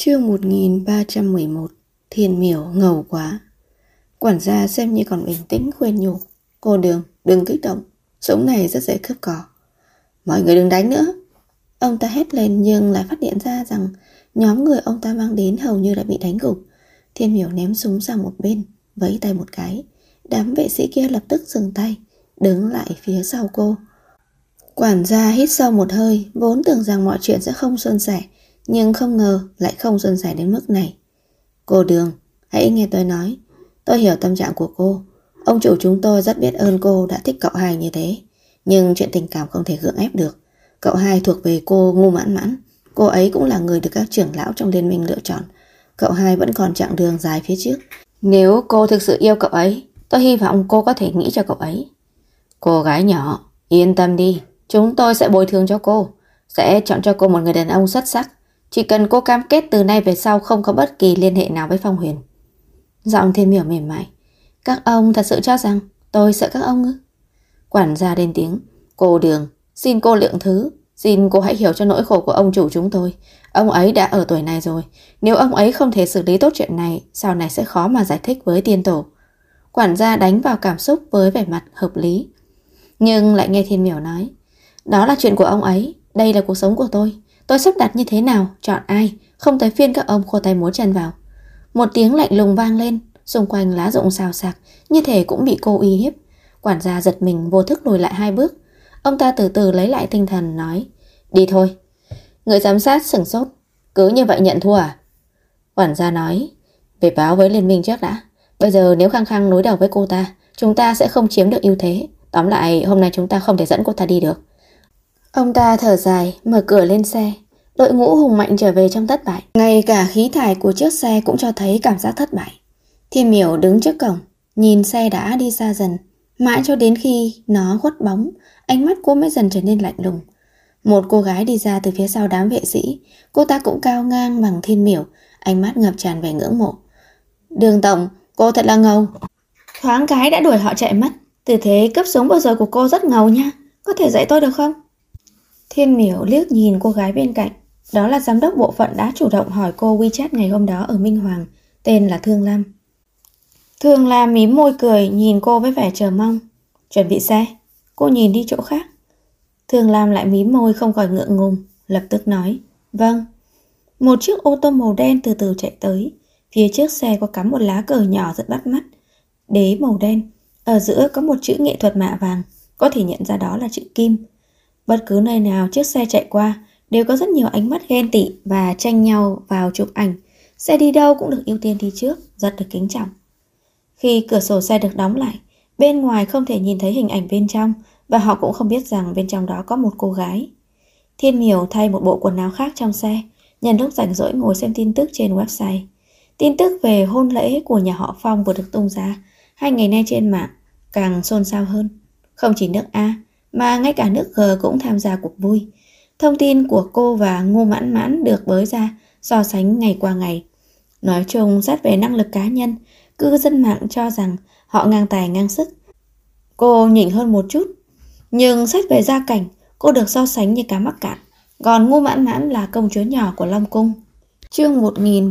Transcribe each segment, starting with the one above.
Chương 1311. Thiên Miểu ngầu quá. Quản gia xem như còn bình tĩnh khuyên nhủ: Cô Đường, đừng kích động, súng này rất dễ cướp cỏ. Mọi người đừng đánh nữa. Ông ta hét lên nhưng lại phát hiện ra rằng nhóm người ông ta mang đến hầu như đã bị đánh gục. Thiên Miểu ném súng sang một bên, vẫy tay một cái. Đám vệ sĩ kia lập tức dừng tay, đứng lại phía sau cô. Quản gia hít sâu một hơi, vốn tưởng rằng mọi chuyện sẽ không suôn sẻ, nhưng không ngờ lại không suôn sẻ đến mức này. Cô Đường, hãy nghe tôi nói. Tôi hiểu tâm trạng của cô. Ông chủ chúng tôi rất biết ơn cô đã thích cậu hai như thế. Nhưng chuyện tình cảm không thể gượng ép được. Cậu hai thuộc về cô Ngu Mãn Mãn. Cô ấy cũng là người được các trưởng lão trong liên minh lựa chọn. Cậu hai vẫn còn chặng đường dài phía trước. Nếu cô thực sự yêu cậu ấy, tôi hy vọng cô có thể nghĩ cho cậu ấy. Cô gái nhỏ, yên tâm đi. Chúng tôi sẽ bồi thường cho cô, sẽ chọn cho cô một người đàn ông xuất sắc. Chỉ cần cô cam kết từ nay về sau không có bất kỳ liên hệ nào với Phong Huyền. Giọng Thiên Miểu mềm mại. Các ông thật sự cho rằng tôi sợ các ông ư? Quản gia lên tiếng. Cô Đường, xin cô lượng thứ. Xin cô hãy hiểu cho nỗi khổ của ông chủ chúng tôi. Ông ấy đã ở tuổi này rồi. Nếu ông ấy không thể xử lý tốt chuyện này, sau này sẽ khó mà giải thích với tiên tổ. Quản gia đánh vào cảm xúc với vẻ mặt hợp lý. Nhưng lại nghe Thiên Miểu nói: Đó là chuyện của ông ấy, đây là cuộc sống của tôi. Tôi sắp đặt như thế nào, chọn ai, không tới phiên các ông khô tay múa chân vào. Một tiếng lạnh lùng vang lên, xung quanh lá rụng xào xạc, như thể cũng bị cô uy hiếp. Quản gia giật mình vô thức lùi lại 2 bước. Ông ta từ từ lấy lại tinh thần nói: Đi thôi. Người giám sát sửng sốt. Cứ như vậy nhận thua à? Quản gia nói: Về báo với liên minh trước đã. Bây giờ nếu khăng khăng đối đầu với cô ta, chúng ta sẽ không chiếm được ưu thế. Tóm lại hôm nay chúng ta không thể dẫn cô ta đi được. Ông ta thở dài, mở cửa lên xe. Đội ngũ hùng mạnh trở về trong thất bại. Ngay cả khí thải của chiếc xe cũng cho thấy cảm giác thất bại. Thiên Miểu đứng trước cổng, nhìn xe đã đi xa dần. Mãi cho đến khi nó khuất bóng, ánh mắt cô mới dần trở nên lạnh lùng. Một cô gái đi ra từ phía sau đám vệ sĩ. Cô ta cũng cao ngang bằng Thiên Miểu, ánh mắt ngập tràn vẻ ngưỡng mộ. Đường tổng, cô thật là ngầu. Thoáng cái đã đuổi họ chạy mất. Tư thế cướp súng vừa rồi của cô rất ngầu nha. Có thể dạy tôi được không? Thiên Miểu liếc nhìn cô gái bên cạnh. Đó là giám đốc bộ phận đã chủ động hỏi cô WeChat ngày hôm đó ở Minh Hoàng, tên là Thương Lam. Thương Lam mím môi cười nhìn cô với vẻ chờ mong. Chuẩn bị xe. Cô nhìn đi chỗ khác. Thương Lam lại mím môi không khỏi ngượng ngùng, lập tức nói: Vâng. Một chiếc ô tô màu đen từ từ chạy tới. Phía trước xe có cắm một lá cờ nhỏ rất bắt mắt. Đế màu đen, ở giữa có một chữ nghệ thuật mạ vàng, có thể nhận ra đó là chữ Kim. Bất cứ nơi nào chiếc xe chạy qua đều có rất nhiều ánh mắt ghen tị và tranh nhau vào chụp ảnh. Xe đi đâu cũng được ưu tiên đi trước, rất được kính trọng. Khi cửa sổ xe được đóng lại, bên ngoài không thể nhìn thấy hình ảnh bên trong, và họ cũng không biết rằng bên trong đó có một cô gái. Thiên Miểu thay một bộ quần áo khác trong xe, nhân lúc rảnh rỗi ngồi xem tin tức trên website. Tin tức về hôn lễ của nhà họ Phong vừa được tung ra. 2 ngày nay trên mạng càng xôn xao hơn. Không chỉ nước A mà ngay cả nước G cũng tham gia cuộc vui. Thông tin của cô và Ngu Mãn Mãn được bới ra, so sánh ngày qua ngày. Nói chung xét về năng lực cá nhân, cư dân mạng cho rằng họ ngang tài ngang sức. Cô nhỉnh hơn một chút. Nhưng xét về gia cảnh, cô được so sánh như cá mắc cạn. Còn Ngu Mãn Mãn là công chúa nhỏ của Long Cung. Chương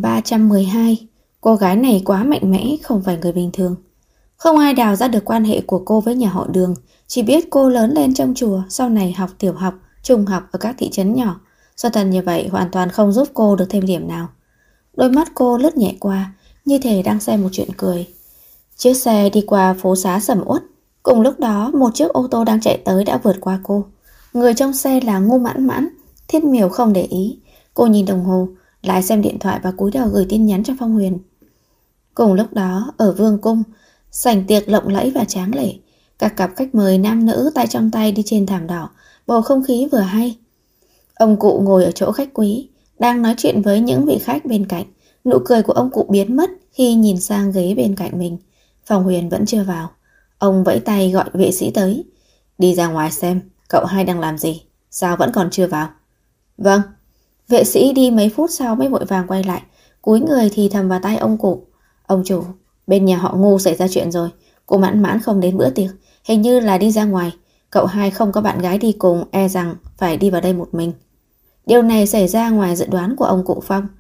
1312. Cô gái này quá mạnh mẽ, không phải người bình thường. Không ai đào ra được quan hệ của cô với nhà họ Đường. Chỉ biết cô lớn lên trong chùa, sau này học tiểu học, trung học ở các thị trấn nhỏ. Do thần như vậy hoàn toàn không giúp cô được thêm điểm nào. Đôi mắt cô lướt nhẹ qua, như thể đang xem một chuyện cười. Chiếc xe đi qua phố xá sầm uất. Cùng lúc đó một chiếc ô tô đang chạy tới đã vượt qua cô. Người trong xe là Ngu Mãn Mãn. Thiên Miểu không để ý. Cô nhìn đồng hồ, lại xem điện thoại và cúi đầu gửi tin nhắn cho Phong Huyền. Cùng lúc đó ở Vương Cung, sảnh tiệc lộng lẫy và tráng lệ. Các cặp khách mời nam nữ tay trong tay đi trên thảm đỏ. Bầu không khí vừa hay. Ông cụ ngồi ở chỗ khách quý, đang nói chuyện với những vị khách bên cạnh. Nụ cười của ông cụ biến mất khi nhìn sang ghế bên cạnh mình. Phong Huyền vẫn chưa vào. Ông vẫy tay gọi vệ sĩ tới. Đi ra ngoài xem, cậu hai đang làm gì? Sao vẫn còn chưa vào? Vâng. Vệ sĩ đi mấy phút sau mới vội vàng quay lại, cúi người thì thầm vào tai ông cụ. Ông chủ, bên nhà họ Ngu xảy ra chuyện rồi. Cô Mãn Mãn không đến bữa tiệc, hình như là đi ra ngoài. Cậu hai không có bạn gái đi cùng, e rằng phải đi vào đây một mình. Điều này xảy ra ngoài dự đoán của ông cụ Phong.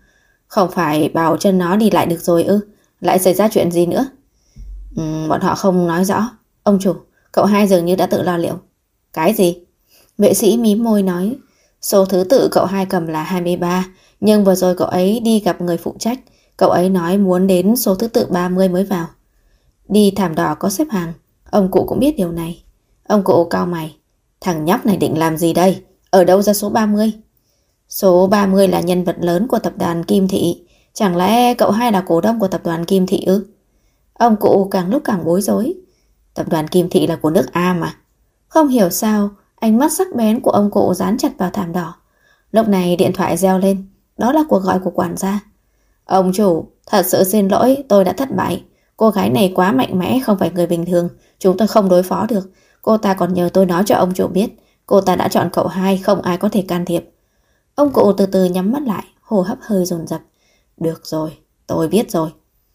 Không phải bảo chân nó đi lại được rồi ư? Lại xảy ra chuyện gì nữa? Bọn họ không nói rõ. Ông chủ, cậu hai dường như đã tự lo liệu. Cái gì? Vệ sĩ mím môi nói, số thứ tự cậu hai cầm là 23, nhưng vừa rồi cậu ấy đi gặp người phụ trách, cậu ấy nói muốn đến số thứ tự 30 mới vào. Đi thảm đỏ có xếp hàng, ông cụ cũng biết điều này. Ông cụ cau mày, thằng nhóc này định làm gì đây? Ở đâu ra số 30? Số 30 là nhân vật lớn của tập đoàn Kim Thị, chẳng lẽ cậu hai là cổ đông của tập đoàn Kim Thị ư? Ông cụ càng lúc càng bối rối. Tập đoàn Kim Thị là của nước A mà. Không hiểu sao, ánh mắt sắc bén của ông cụ dán chặt vào thảm đỏ. Lúc này điện thoại reo lên, đó là cuộc gọi của quản gia. Ông chủ, thật sự xin lỗi, tôi đã thất bại. Cô gái này quá mạnh mẽ, không phải người bình thường, chúng tôi không đối phó được. Cô ta còn nhờ tôi nói cho ông chủ biết, cô ta đã chọn cậu hai, không ai có thể can thiệp. Ông cụ từ từ nhắm mắt lại, hô hấp hơi dồn dập. Được rồi, tôi biết rồi.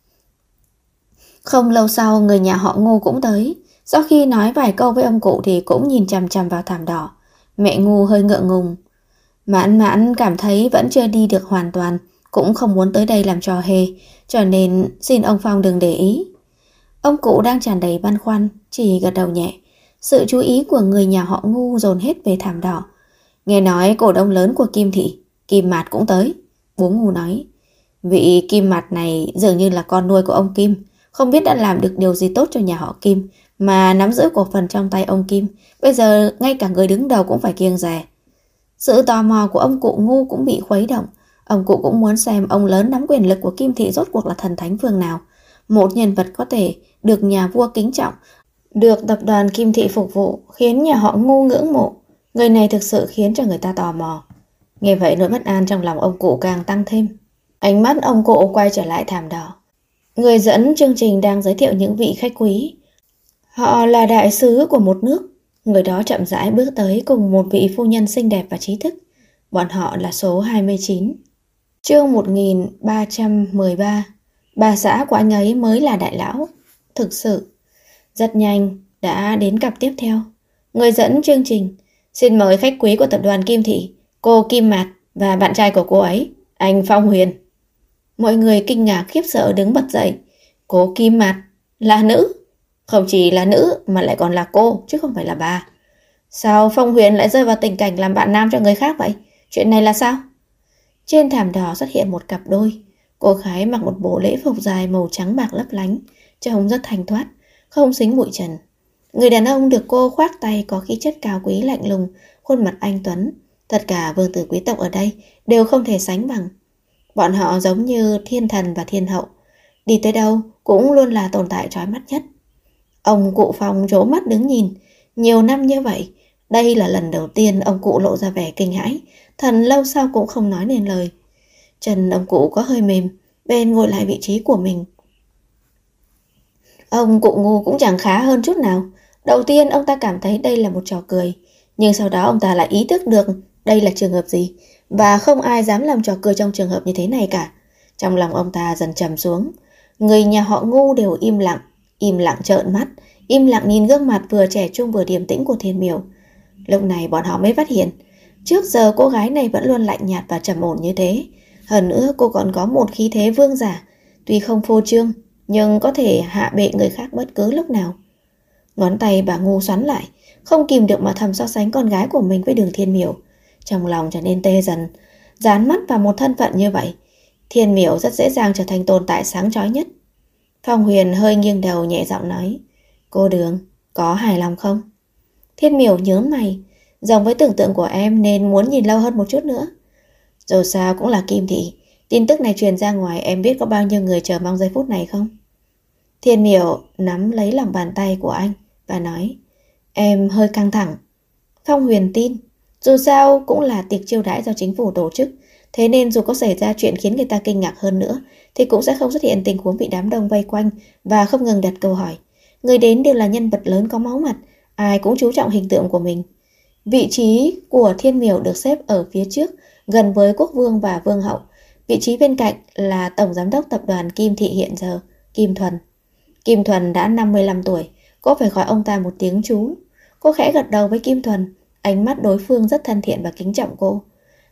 Không lâu sau, người nhà họ Ngu cũng tới. Sau khi nói vài câu với ông cụ thì cũng nhìn chằm chằm vào thảm đỏ. Mẹ Ngu hơi ngượng ngùng. Mãn Mãn cảm thấy vẫn chưa đi được hoàn toàn, cũng không muốn tới đây làm trò hề, cho nên xin ông Phong đừng để ý. Ông cụ đang tràn đầy băn khoăn, chỉ gật đầu nhẹ. Sự chú ý của người nhà họ Ngu dồn hết về thảm đỏ. Nghe nói cổ đông lớn của Kim Thị, Kim Mạt cũng tới. Bố Ngu nói, vị Kim Mạt này dường như là con nuôi của ông Kim, không biết đã làm được điều gì tốt cho nhà họ Kim mà nắm giữ cổ phần trong tay ông Kim. Bây giờ ngay cả người đứng đầu cũng phải kiêng dè. Sự tò mò của ông cụ Ngu cũng bị khuấy động. Ông cụ cũng muốn xem ông lớn nắm quyền lực của Kim Thị rốt cuộc là thần thánh phương nào. Một nhân vật có thể được nhà vua kính trọng, được tập đoàn Kim Thị phục vụ, khiến nhà họ Ngu ngưỡng mộ. Người này thực sự khiến cho người ta tò mò. Nghe vậy nỗi bất an trong lòng ông cụ càng tăng thêm. Ánh mắt ông cụ quay trở lại thảm đỏ. Người dẫn chương trình đang giới thiệu những vị khách quý. Họ là đại sứ của một nước. Người đó chậm rãi bước tới cùng một vị phu nhân xinh đẹp và trí thức. Bọn họ là số 29. Chương 1313. Bà xã của anh ấy mới là đại lão. Thực sự. Rất nhanh đã đến cặp tiếp theo. Người dẫn chương trình, xin mời khách quý của tập đoàn Kim Thị, cô Kim Mạt và bạn trai của cô ấy, anh Phong Huyền. Mọi người kinh ngạc khiếp sợ đứng bật dậy. Cô Kim Mạt là nữ. Không chỉ là nữ mà lại còn là cô, chứ không phải là bà. Sao Phong Huyền lại rơi vào tình cảnh làm bạn nam cho người khác vậy? Chuyện này là sao? Trên thảm đỏ xuất hiện một cặp đôi. Cô gái mặc một bộ lễ phục dài màu trắng bạc lấp lánh, trông rất thanh thoát, không dính bụi trần. Người đàn ông được cô khoác tay có khí chất cao quý lạnh lùng, khuôn mặt anh tuấn. Tất cả vương tử quý tộc ở đây đều không thể sánh bằng. Bọn họ giống như thiên thần và thiên hậu, đi tới đâu cũng luôn là tồn tại chói mắt nhất. Ông cụ Phong trố mắt đứng nhìn. Nhiều năm như vậy, đây là lần đầu tiên ông cụ lộ ra vẻ kinh hãi. Thần lâu sau cũng không nói nên lời. Chân ông cụ có hơi mềm, bèn ngồi lại vị trí của mình. Ông cụ Ngu cũng chẳng khá hơn chút nào. Đầu tiên ông ta cảm thấy đây là một trò cười, nhưng sau đó ông ta lại ý thức được đây là trường hợp gì, và không ai dám làm trò cười trong trường hợp như thế này cả. Trong lòng ông ta dần trầm xuống. Người nhà họ Ngu đều im lặng trợn mắt, im lặng nhìn gương mặt vừa trẻ trung vừa điềm tĩnh của Thiên Miểu. Lúc này bọn họ mới phát hiện, trước giờ cô gái này vẫn luôn lạnh nhạt và trầm ổn như thế. Hơn nữa cô còn có một khí thế vương giả, tuy không phô trương nhưng có thể hạ bệ người khác bất cứ lúc nào. Ngón tay bà Ngu xoắn lại, không kìm được mà thầm so sánh con gái của mình với Đường Thiên Miểu. Trong lòng trở nên tê dần. Dán mắt vào một thân phận như vậy, Thiên Miểu rất dễ dàng trở thành tồn tại sáng chói nhất. Phong Huyền hơi nghiêng đầu nhẹ giọng nói, cô Đường, có hài lòng không? Thiên Miểu nhướng mày, giống với tưởng tượng của em nên muốn nhìn lâu hơn một chút nữa. Dù sao cũng là Kim Thị, tin tức này truyền ra ngoài em biết có bao nhiêu người chờ mong giây phút này không? Thiên Miểu nắm lấy lòng bàn tay của anh và nói, em hơi căng thẳng. Phong Huyền tin, dù sao cũng là tiệc chiêu đãi do chính phủ tổ chức, thế nên dù có xảy ra chuyện khiến người ta kinh ngạc hơn nữa thì cũng sẽ không xuất hiện tình huống bị đám đông vây quanh và không ngừng đặt câu hỏi. Người đến đều là nhân vật lớn có máu mặt, ai cũng chú trọng hình tượng của mình. Vị trí của Thiên Miểu được xếp ở phía trước, gần với quốc vương và vương hậu. Vị trí bên cạnh là tổng giám đốc tập đoàn Kim Thị hiện giờ, Kim Thuần. Kim Thuần đã 55 tuổi, cô phải gọi ông ta một tiếng chú. Cô khẽ gật đầu với Kim Thuần, ánh mắt đối phương rất thân thiện và kính trọng cô.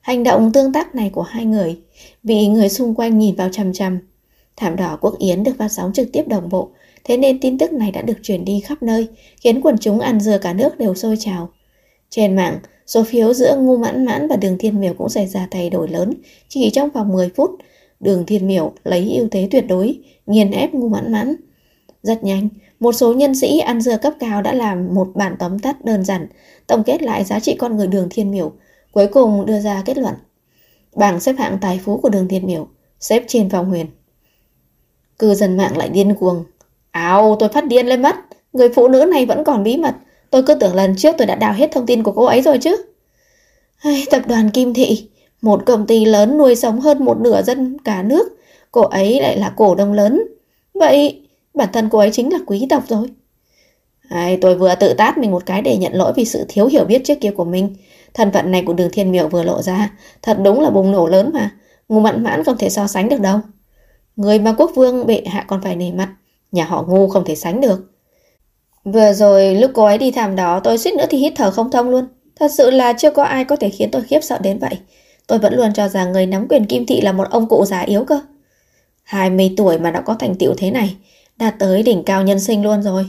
Hành động tương tác này của hai người bị người xung quanh nhìn vào chằm chằm. Thảm đỏ Quốc Yến được phát sóng trực tiếp đồng bộ, thế nên tin tức này đã được truyền đi khắp nơi, khiến quần chúng ăn dưa cả nước đều sôi trào. Trên mạng, số phiếu giữa Ngô Mãn Mãn và Đường Thiên Miểu cũng xảy ra thay đổi lớn. Chỉ trong vòng 10 phút, Đường Thiên Miểu lấy ưu thế tuyệt đối, nghiền ép Ngô Mãn Mãn. Rất nhanh, một số nhân sĩ ăn dưa cấp cao đã làm một bản tóm tắt đơn giản, tổng kết lại giá trị con người Đường Thiên Miểu, cuối cùng đưa ra kết luận. Bảng xếp hạng tài phú của Đường Thiên Miểu xếp trên Phong Huyền. Cư dân mạng lại điên cuồng. Ào, tôi phát điên lên mất. Người phụ nữ này vẫn còn bí mật. Tôi cứ tưởng lần trước tôi đã đào hết thông tin của cô ấy rồi chứ. Tập đoàn Kim Thị, một công ty lớn nuôi sống hơn một nửa dân cả nước, cô ấy lại là cổ đông lớn. Vậy bản thân cô ấy chính là quý tộc rồi. Tôi vừa tự tát mình một cái để nhận lỗi vì sự thiếu hiểu biết trước kia của mình. Thân phận này của Đường Thiên Miểu vừa lộ ra, thật đúng là bùng nổ lớn mà. Ngô Mãn Mãn không thể so sánh được đâu. Người mà quốc vương bệ hạ còn phải nể mặt, nhà họ Ngô không thể sánh được. Vừa rồi lúc cô ấy đi thảm đó, tôi suýt nữa thì hít thở không thông luôn. Thật sự là chưa có ai có thể khiến tôi khiếp sợ đến vậy. Tôi vẫn luôn cho rằng người nắm quyền Kim Thị là một ông cụ già yếu cơ. 20 tuổi mà đã có thành tựu thế này, đạt tới đỉnh cao nhân sinh luôn rồi.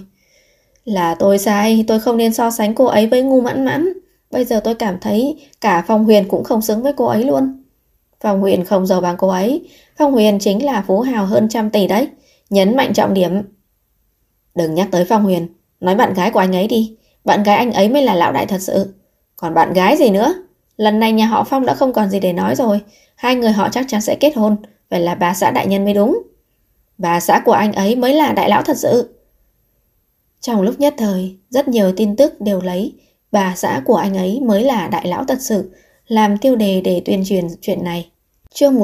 Là tôi sai, tôi không nên so sánh cô ấy với Ngô Mãn Mãn. Bây giờ tôi cảm thấy cả Phong Huyền cũng không xứng với cô ấy luôn. Phong Huyền không giàu bằng cô ấy. Phong Huyền chính là phú hào hơn 100 tỷ đấy. Nhấn mạnh trọng điểm. Đừng nhắc tới Phong Huyền, nói bạn gái của anh ấy đi. Bạn gái anh ấy mới là lão đại thật sự. Còn bạn gái gì nữa? Lần này nhà họ Phong đã không còn gì để nói rồi. Hai người họ chắc chắn sẽ kết hôn. Phải là bà xã đại nhân mới đúng. Bà xã của anh ấy mới là đại lão thật sự. Trong lúc nhất thời, rất nhiều tin tức đều lấy bà xã của anh ấy mới là đại lão thật sự làm tiêu đề để tuyên truyền chuyện này. Chương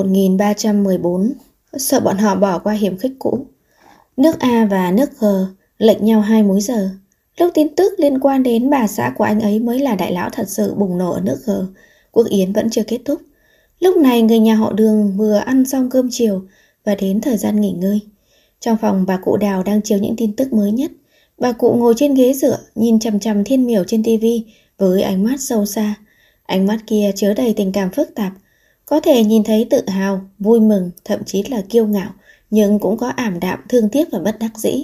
1314. Sợ bọn họ bỏ qua hiểm khích cũ. Nước A và nước G lệch nhau 2 múi giờ. Lúc tin tức liên quan đến bà xã của anh ấy mới là đại lão thật sự bùng nổ ở nước G, Quốc Yến vẫn chưa kết thúc. Lúc này người nhà họ Đường vừa ăn xong cơm chiều và đến thời gian nghỉ ngơi. Trong phòng bà cụ Đào đang chiếu những tin tức mới nhất. Bà cụ ngồi trên ghế dựa nhìn chằm chằm Thiên Miểu trên tivi với ánh mắt sâu xa. Ánh mắt kia chứa đầy tình cảm phức tạp. Có thể nhìn thấy tự hào, vui mừng, thậm chí là kiêu ngạo, nhưng cũng có ảm đạm, thương tiếc và bất đắc dĩ.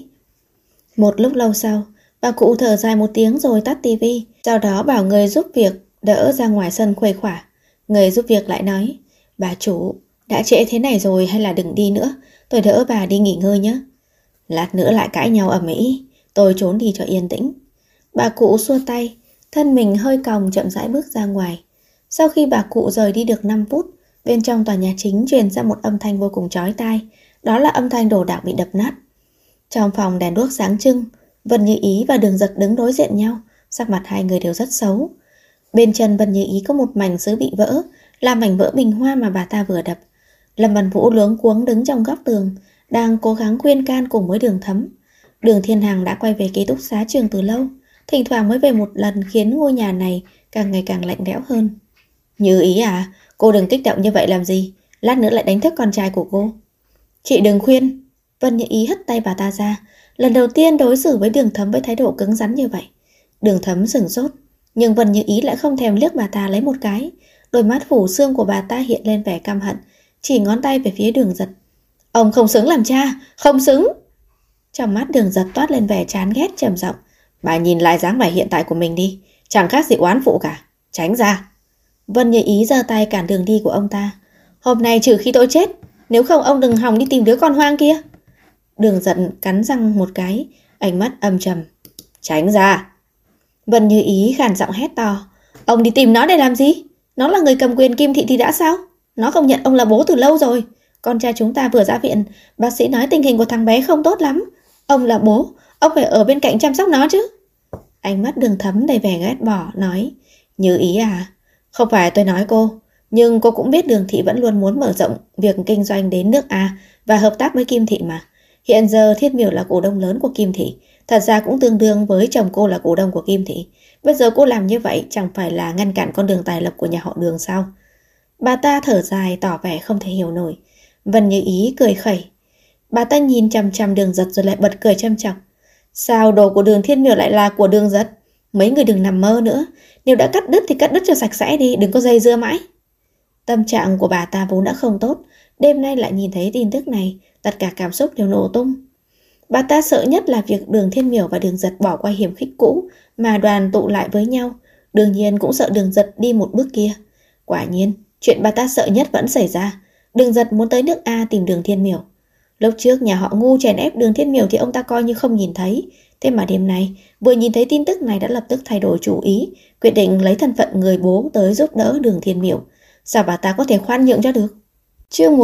Một lúc lâu sau, bà cụ thở dài một tiếng rồi tắt tivi, sau đó bảo người giúp việc đỡ ra ngoài sân khuây khỏa. Người giúp việc lại nói, bà chủ, đã trễ thế này rồi hay là đừng đi nữa, tôi đỡ bà đi nghỉ ngơi nhé. Lát nữa lại cãi nhau ầm ĩ, tôi trốn đi cho yên tĩnh. Bà cụ xua tay, thân mình hơi còng chậm rãi bước ra ngoài. Sau khi bà cụ rời đi được 5 phút, bên trong tòa nhà chính truyền ra một âm thanh vô cùng chói tai. Đó là âm thanh đồ đạc bị đập nát. Trong phòng đèn đuốc sáng trưng, Vân Như Ý và Đường Giật đứng đối diện nhau, sắc mặt hai người đều rất xấu. Bên chân Vân Như Ý có một mảnh sứ bị vỡ, là mảnh vỡ bình hoa mà bà ta vừa đập. Lâm Văn Vũ luống cuống đứng trong góc tường, đang cố gắng khuyên can cùng với Đường Thấm. Đường Thiên Hằng đã quay về ký túc xá trường từ lâu, thỉnh thoảng mới về một lần khiến ngôi nhà này càng ngày càng lạnh lẽo hơn. Như Ý à, cô đừng kích động như vậy làm gì, lát nữa lại đánh thức con trai của cô. Chị đừng khuyên. Vân Như Ý hất tay bà ta ra, lần đầu tiên đối xử với Đường Thấm với thái độ cứng rắn như vậy. Đường Thấm sửng sốt, nhưng Vân Như Ý lại không thèm liếc bà ta lấy một cái. Đôi mắt phủ xương của bà ta hiện lên vẻ căm hận, chỉ ngón tay về phía Đường Giật. Ông không xứng làm cha, không xứng. Trong mắt Đường Giật toát lên vẻ chán ghét trầm giọng. Bà nhìn lại dáng vẻ hiện tại của mình đi, chẳng khác gì oán phụ cả, tránh ra. Vân Như Ý giơ tay cản đường đi của ông ta. Hôm nay trừ khi tôi chết, nếu không ông đừng hòng đi tìm đứa con hoang kia. Đường Giật cắn răng một cái, ánh mắt âm trầm. Tránh ra. Vân Như Ý khàn giọng hét to. Ông đi tìm nó để làm gì? Nó là người cầm quyền Kim Thị thì đã sao? Nó không nhận ông là bố từ lâu rồi. Con trai chúng ta vừa ra viện, bác sĩ nói tình hình của thằng bé không tốt lắm. Ông là bố, ông phải ở bên cạnh chăm sóc nó chứ. Ánh mắt Đường Thấm đầy vẻ ghét bỏ, nói. Như Ý à, không phải tôi nói cô, nhưng cô cũng biết Đường Thị vẫn luôn muốn mở rộng việc kinh doanh đến nước A và hợp tác với Kim Thị mà. Hiện giờ Thiên Miểu là cổ đông lớn của Kim Thị, thật ra cũng tương đương với chồng cô là cổ đông của Kim Thị. Bây giờ cô làm như vậy chẳng phải là ngăn cản con đường tài lộc của nhà họ Đường sao? Bà ta thở dài tỏ vẻ không thể hiểu nổi. Vân Như Ý cười khẩy. Bà ta nhìn chằm chằm Đường Giật rồi lại bật cười châm chọc. Sao đồ của Đường Thiên Miểu lại là của Đường Giật? Mấy người đừng nằm mơ nữa. Nếu đã cắt đứt thì cắt đứt cho sạch sẽ đi, đừng có dây dưa mãi. Tâm trạng của bà ta vốn đã không tốt, đêm nay lại nhìn thấy tin tức này, tất cả cảm xúc đều nổ tung. Bà ta sợ nhất là việc Đường Thiên Miểu và Đường Giật bỏ qua hiểm khích cũ mà đoàn tụ lại với nhau. Đương nhiên cũng sợ Đường Giật đi một bước kia. Quả nhiên, chuyện bà ta sợ nhất vẫn xảy ra. Đường Giật muốn tới nước A tìm Đường Thiên Miểu. Lúc trước nhà họ Ngu chèn ép Đường Thiên Miểu thì ông ta coi như không nhìn thấy. Thế mà đêm nay, vừa nhìn thấy tin tức này đã lập tức thay đổi chủ ý, quyết định lấy thân phận người bố tới giúp đỡ Đường Thiên Miểu. Sao bà ta có thể khoan nhượng cho được? Chương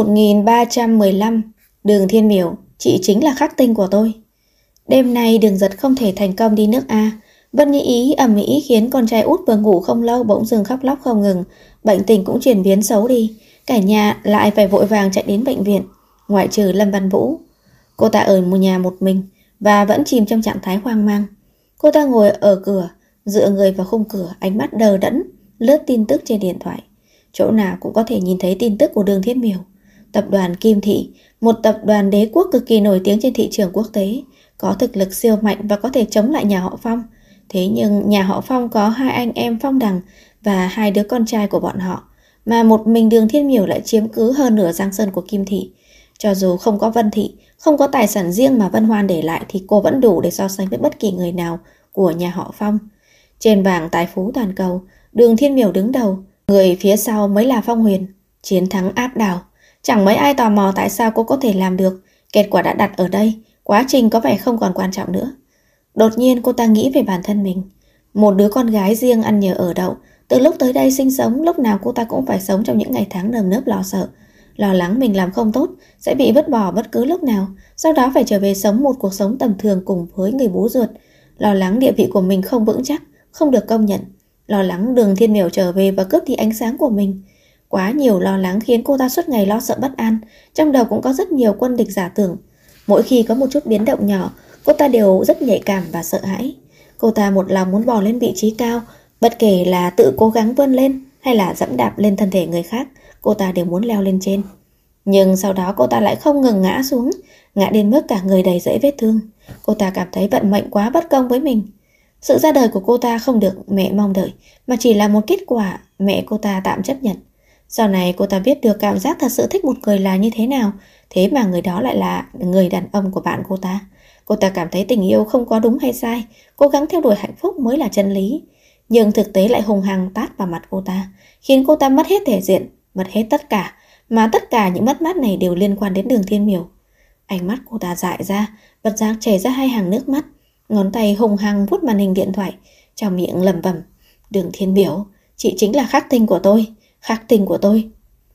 1315. Đường Thiên Miểu, chị chính là khắc tinh của tôi. Đêm nay Đường Giật không thể thành công đi nước A. Vân Như Ý ầm ĩ khiến con trai út vừa ngủ không lâu bỗng dưng khóc lóc không ngừng, bệnh tình cũng chuyển biến xấu đi. Cả nhà lại phải vội vàng chạy đến bệnh viện, ngoại trừ Lâm Văn Vũ. Cô ta ở một nhà một mình và vẫn chìm trong trạng thái hoang mang. Cô ta ngồi ở cửa, dựa người vào khung cửa, ánh mắt đờ đẫn, lướt tin tức trên điện thoại. Chỗ nào cũng có thể nhìn thấy tin tức của Đường Thiên Miểu. Tập đoàn Kim Thị, một tập đoàn đế quốc cực kỳ nổi tiếng trên thị trường quốc tế, có thực lực siêu mạnh và có thể chống lại nhà họ Phong. Thế nhưng nhà họ Phong có hai anh em Phong Đằng và hai đứa con trai của bọn họ, mà một mình Đường Thiên Miểu lại chiếm cứ hơn nửa giang sơn của Kim Thị. Cho dù không có Vân Thị, không có tài sản riêng mà Vân Hoan để lại thì cô vẫn đủ để so sánh với bất kỳ người nào của nhà họ Phong. Trên bảng tài phú toàn cầu, Đường Thiên Miểu đứng đầu, người phía sau mới là Phong Huyền. Chiến thắng áp đảo, chẳng mấy ai tò mò tại sao cô có thể làm được. Kết quả đã đặt ở đây, quá trình có vẻ không còn quan trọng nữa. Đột nhiên cô ta nghĩ về bản thân mình. Một đứa con gái riêng ăn nhờ ở đậu, từ lúc tới đây sinh sống, lúc nào cô ta cũng phải sống trong những ngày tháng nơm nớp lo sợ, lo lắng mình làm không tốt sẽ bị vứt bỏ bất cứ lúc nào, sau đó phải trở về sống một cuộc sống tầm thường cùng với người bố ruột, lo lắng địa vị của mình không vững chắc, không được công nhận, lo lắng Đường Thiên Miểu trở về và cướp đi ánh sáng của mình. Quá nhiều lo lắng khiến cô ta suốt ngày lo sợ bất an, trong đầu cũng có rất nhiều quân địch giả tưởng. Mỗi khi có một chút biến động nhỏ, cô ta đều rất nhạy cảm và sợ hãi. Cô ta một lòng muốn bò lên vị trí cao, bất kể là tự cố gắng vươn lên hay là dẫm đạp lên thân thể người khác, cô ta đều muốn leo lên trên. Nhưng sau đó cô ta lại không ngừng ngã xuống, ngã đến mức cả người đầy rẫy vết thương. Cô ta cảm thấy vận mệnh quá bất công với mình. Sự ra đời của cô ta không được mẹ mong đợi, mà chỉ là một kết quả mẹ cô ta tạm chấp nhận. Sau này cô ta biết được cảm giác thật sự thích một người là như thế nào, thế mà người đó lại là người đàn ông của bạn cô ta. Cô ta cảm thấy tình yêu không có đúng hay sai, cố gắng theo đuổi hạnh phúc mới là chân lý. Nhưng thực tế lại hung hăng tát vào mặt cô ta, khiến cô ta mất hết thể diện, mất hết tất cả, mà tất cả những mất mát này đều liên quan đến Đường Thiên Miểu. Ánh mắt cô ta dại ra, bất giác chảy ra hai hàng nước mắt, ngón tay hung hăng vuốt màn hình điện thoại, trong miệng lẩm bẩm: Đường Thiên Miểu, chị chính là khắc tinh của tôi, khắc tinh của tôi.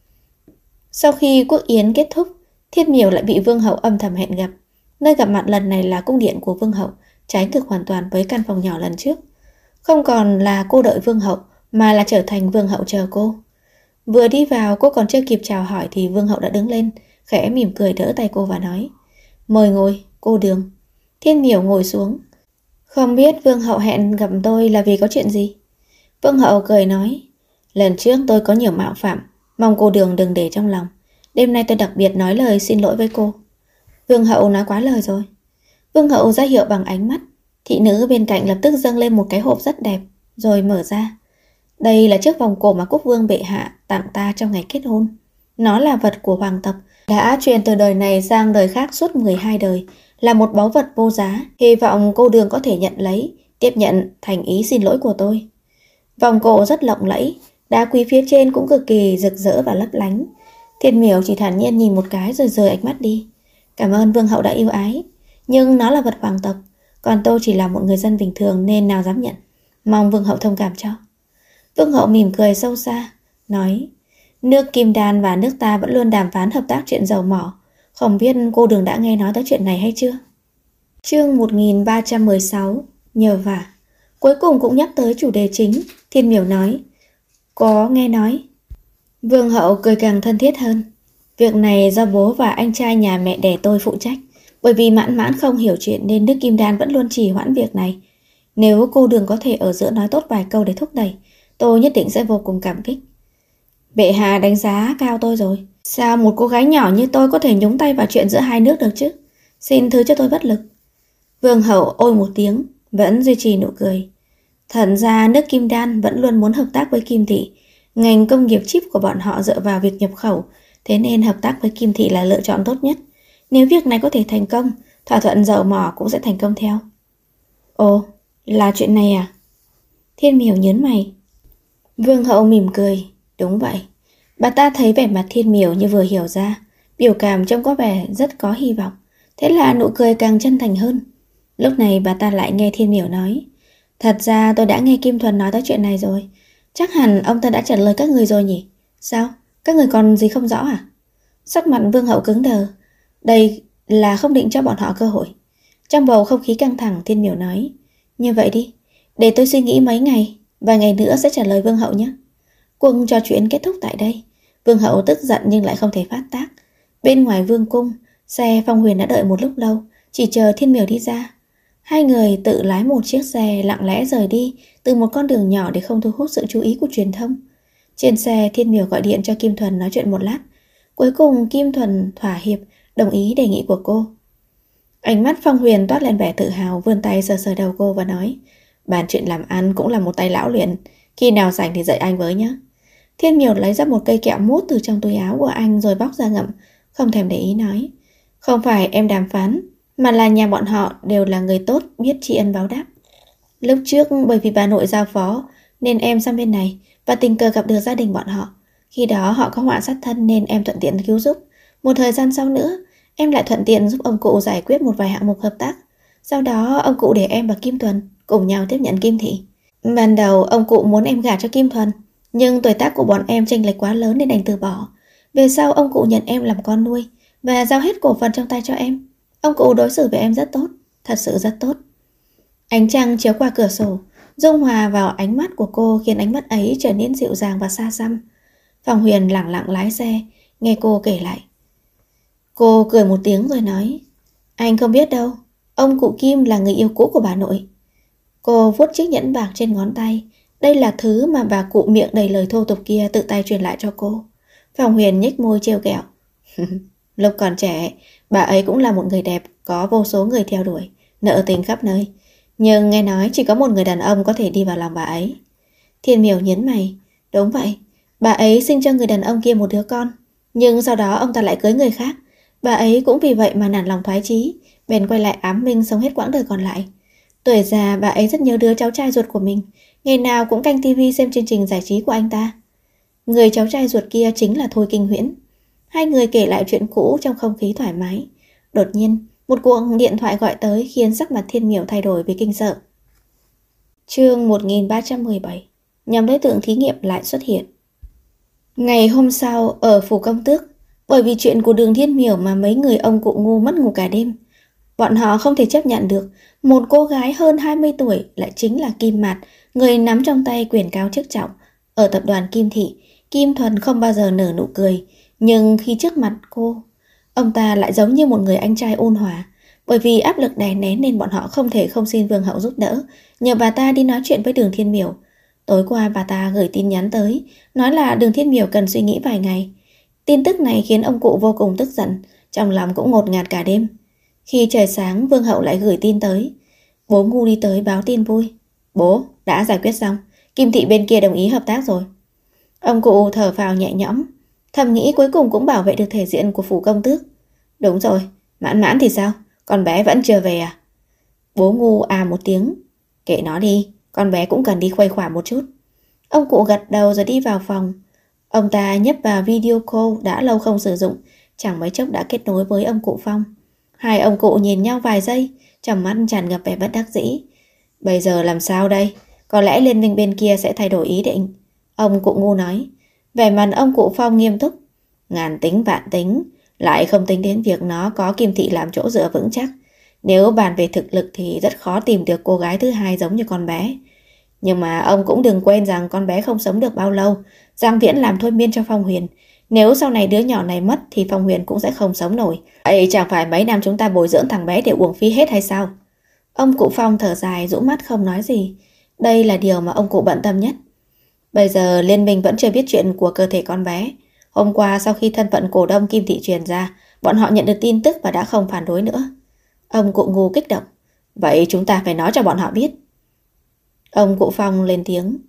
Sau khi quốc yến kết thúc, Thiên Miểu lại bị Vương Hậu âm thầm hẹn gặp. Nơi gặp mặt lần này là cung điện của Vương Hậu, trái ngược hoàn toàn với căn phòng nhỏ lần trước. Không còn là cô đợi Vương Hậu, mà là trở thành Vương Hậu chờ cô. Vừa đi vào, cô còn chưa kịp chào hỏi thì Vương Hậu đã đứng lên, khẽ mỉm cười đỡ tay cô và nói: Mời ngồi, cô Đường. Thiên Miểu ngồi xuống. Không biết Vương Hậu hẹn gặp tôi là vì có chuyện gì? Vương Hậu cười nói: Lần trước tôi có nhiều mạo phạm, mong cô Đường đừng để trong lòng. Đêm nay tôi đặc biệt nói lời xin lỗi với cô. Vương Hậu nói quá lời rồi. Vương Hậu ra hiệu bằng ánh mắt. Thị nữ bên cạnh lập tức dâng lên một cái hộp rất đẹp, rồi mở ra. Đây là chiếc vòng cổ mà Quốc Vương bệ hạ tặng ta trong ngày kết hôn. Nó là vật của hoàng tộc, đã truyền từ đời này sang đời khác suốt 12 đời, là một báu vật vô giá. Hy vọng cô Đường có thể nhận lấy, tiếp nhận thành ý xin lỗi của tôi. Vòng cổ rất lộng lẫy, đá quý phía trên cũng cực kỳ rực rỡ và lấp lánh. Thiên Miểu chỉ thản nhiên nhìn một cái rồi rời ánh mắt đi. Cảm ơn Vương Hậu đã yêu ái, nhưng nó là vật hoàng tộc, còn tôi chỉ là một người dân bình thường nên nào dám nhận. Mong Vương Hậu thông cảm cho. Vương Hậu mỉm cười sâu xa, nói: Nước Kim Đan và nước ta vẫn luôn đàm phán hợp tác chuyện dầu mỏ. Không biết cô Đường đã nghe nói tới chuyện này hay chưa? Chương 1316. Nhờ vả. Cuối cùng cũng nhắc tới chủ đề chính. Thiên Miểu nói: Có nghe nói. Vương Hậu cười càng thân thiết hơn. Việc này do bố và anh trai nhà mẹ đẻ tôi phụ trách. Bởi vì mãn mãn không hiểu chuyện nên nước Kim Đan vẫn luôn trì hoãn việc này. Nếu cô Đường có thể ở giữa nói tốt vài câu để thúc đẩy, tôi nhất định sẽ vô cùng cảm kích. Bệ hạ đánh giá cao tôi rồi. Sao một cô gái nhỏ như tôi có thể nhúng tay vào chuyện giữa hai nước được chứ? Xin thứ cho tôi bất lực. Vương Hậu ôi một tiếng, vẫn duy trì nụ cười. Thật ra nước Kim Đan vẫn luôn muốn hợp tác với Kim Thị. Ngành công nghiệp chip của bọn họ dựa vào việc nhập khẩu, thế nên hợp tác với Kim Thị là lựa chọn tốt nhất. Nếu việc này có thể thành công, thỏa thuận dầu mỏ cũng sẽ thành công theo. Ồ, là chuyện này à? Thiên Miểu nhớn mày. Vương hậu mỉm cười. Đúng vậy. Bà ta thấy vẻ mặt Thiên Miểu như vừa hiểu ra, biểu cảm trông có vẻ rất có hy vọng. Thế là nụ cười càng chân thành hơn. Lúc này bà ta lại nghe Thiên Miểu nói. Thật ra tôi đã nghe Kim Thuần nói tới chuyện này rồi. Chắc hẳn ông ta đã trả lời các người rồi nhỉ? Sao? Các người còn gì không rõ à? Sắc mặt Vương hậu cứng đờ. Đây là không định cho bọn họ cơ hội. Trong bầu không khí căng thẳng, Thiên Miểu nói. Như vậy đi, để tôi suy nghĩ mấy ngày, vài ngày nữa sẽ trả lời Vương hậu nhé. Cuộc trò chuyện kết thúc tại đây. Vương hậu tức giận nhưng lại không thể phát tác. Bên ngoài vương cung, xe Phong Huyền đã đợi một lúc lâu, chỉ chờ Thiên Miểu đi ra. Hai người tự lái một chiếc xe lặng lẽ rời đi từ một con đường nhỏ để không thu hút sự chú ý của truyền thông. Trên xe, Thiên Miểu gọi điện cho Kim Thuần nói chuyện một lát. Cuối cùng Kim Thuần thỏa hiệp, đồng ý đề nghị của cô. Ánh mắt Phong Huyền toát lên vẻ tự hào, vươn tay sờ sờ đầu cô và nói. Bàn chuyện làm ăn cũng là một tay lão luyện, khi nào rảnh thì dạy anh với nhé. Thiên Miểu lấy ra một cây kẹo mút từ trong túi áo của anh rồi bóc ra ngậm, không thèm để ý nói. Không phải em đàm phán, mà là nhà bọn họ đều là người tốt, biết tri ân báo đáp. Lúc trước bởi vì bà nội giao phó nên em sang bên này và tình cờ gặp được gia đình bọn họ. Khi đó họ có họa sát thân nên em thuận tiện cứu giúp. Một thời gian sau nữa, em lại thuận tiện giúp ông cụ giải quyết một vài hạng mục hợp tác. Sau đó ông cụ để em và Kim Thuần cùng nhau tiếp nhận Kim Thị. Ban đầu ông cụ muốn em gả cho Kim Thuần, nhưng tuổi tác của bọn em chênh lệch quá lớn nên đành từ bỏ. Về sau ông cụ nhận em làm con nuôi và giao hết cổ phần trong tay cho em. Ông cụ đối xử với em rất tốt, thật sự rất tốt. Ánh trăng chiếu qua cửa sổ, dung hòa vào ánh mắt của cô khiến ánh mắt ấy trở nên dịu dàng và xa xăm. Phong Huyền lặng lặng lái xe, nghe cô kể lại. Cô cười một tiếng rồi nói, anh không biết đâu, ông cụ Kim là người yêu cũ của bà nội. Cô vuốt chiếc nhẫn bạc trên ngón tay. Đây là thứ mà bà cụ miệng đầy lời thô tục kia tự tay truyền lại cho cô. Phong Huyền nhếch môi trêu ghẹo. Lúc còn trẻ, bà ấy cũng là một người đẹp, có vô số người theo đuổi, nợ tình khắp nơi. Nhưng nghe nói chỉ có một người đàn ông có thể đi vào lòng bà ấy. Thiên Miểu nhấn mày. Đúng vậy, bà ấy sinh cho người đàn ông kia một đứa con, nhưng sau đó ông ta lại cưới người khác. Bà ấy cũng vì vậy mà nản lòng thoái chí, bèn quay lại ám minh sống hết quãng đời còn lại. Tuổi già bà ấy rất nhớ đứa cháu trai ruột của mình, ngày nào cũng canh tivi xem chương trình giải trí của anh ta. Người cháu trai ruột kia chính là Thôi Kinh Huyễn. Hai người kể lại chuyện cũ trong không khí thoải mái. Đột nhiên, một cuộc điện thoại gọi tới khiến sắc mặt Thiên Miểu thay đổi vì kinh sợ. Chương 1317. Nhóm đối tượng thí nghiệm lại xuất hiện. Ngày hôm sau, ở phủ công tước, bởi vì chuyện của Đường Thiên Miểu mà mấy người ông cụ ngu mất ngủ cả đêm. Bọn họ không thể chấp nhận được một cô gái hơn 20 tuổi lại chính là Kim Mạt, người nắm trong tay quyền cao chức trọng. Ở tập đoàn Kim Thị, Kim Thuần không bao giờ nở nụ cười, nhưng khi trước mặt cô, ông ta lại giống như một người anh trai ôn hòa. Bởi vì áp lực đè nén nên bọn họ không thể không xin Vương hậu giúp đỡ, nhờ bà ta đi nói chuyện với Đường Thiên Miểu. Tối qua bà ta gửi tin nhắn tới, nói là Đường Thiên Miểu cần suy nghĩ vài ngày. Tin tức này khiến ông cụ vô cùng tức giận, trong lòng cũng ngột ngạt cả đêm. Khi trời sáng, Vương hậu lại gửi tin tới. Bố ngu đi tới báo tin vui. Bố, đã giải quyết xong, Kim Thị bên kia đồng ý hợp tác rồi. Ông cụ thở phào nhẹ nhõm, thầm nghĩ cuối cùng cũng bảo vệ được thể diện của phủ công tước. Đúng rồi, Mãn Mãn thì sao? Con bé vẫn chưa về à? Bố ngu à một tiếng. Kệ nó đi, con bé cũng cần đi khuây khỏa một chút. Ông cụ gật đầu rồi đi vào phòng. Ông ta nhấp vào video call đã lâu không sử dụng, chẳng mấy chốc đã kết nối với ông cụ Phong. Hai ông cụ nhìn nhau vài giây, trong mắt tràn ngập vẻ bất đắc dĩ. Bây giờ làm sao đây? Có lẽ liên minh bên kia sẽ thay đổi ý định. Ông cụ ngu nói. Vẻ mặt ông cụ Phong nghiêm túc. Ngàn tính vạn tính, lại không tính đến việc nó có Kim Thị làm chỗ dựa vững chắc. Nếu bàn về thực lực thì rất khó tìm được cô gái thứ hai giống như con bé. Nhưng mà ông cũng đừng quên rằng con bé không sống được bao lâu. Giang Viễn làm thôi miên cho Phong Huyền. Nếu sau này đứa nhỏ này mất thì Phong Huyền cũng sẽ không sống nổi. Ấy chẳng phải mấy năm chúng ta bồi dưỡng thằng bé để uổng phí hết hay sao? Ông cụ Phong thở dài rũ mắt không nói gì. Đây là điều mà ông cụ bận tâm nhất. Bây giờ liên minh vẫn chưa biết chuyện của cơ thể con bé. Hôm qua sau khi thân phận cổ đông Kim Thị truyền ra, bọn họ nhận được tin tức và đã không phản đối nữa. Ông cụ ngu kích động. Vậy chúng ta phải nói cho bọn họ biết. Ông cụ Phong lên tiếng.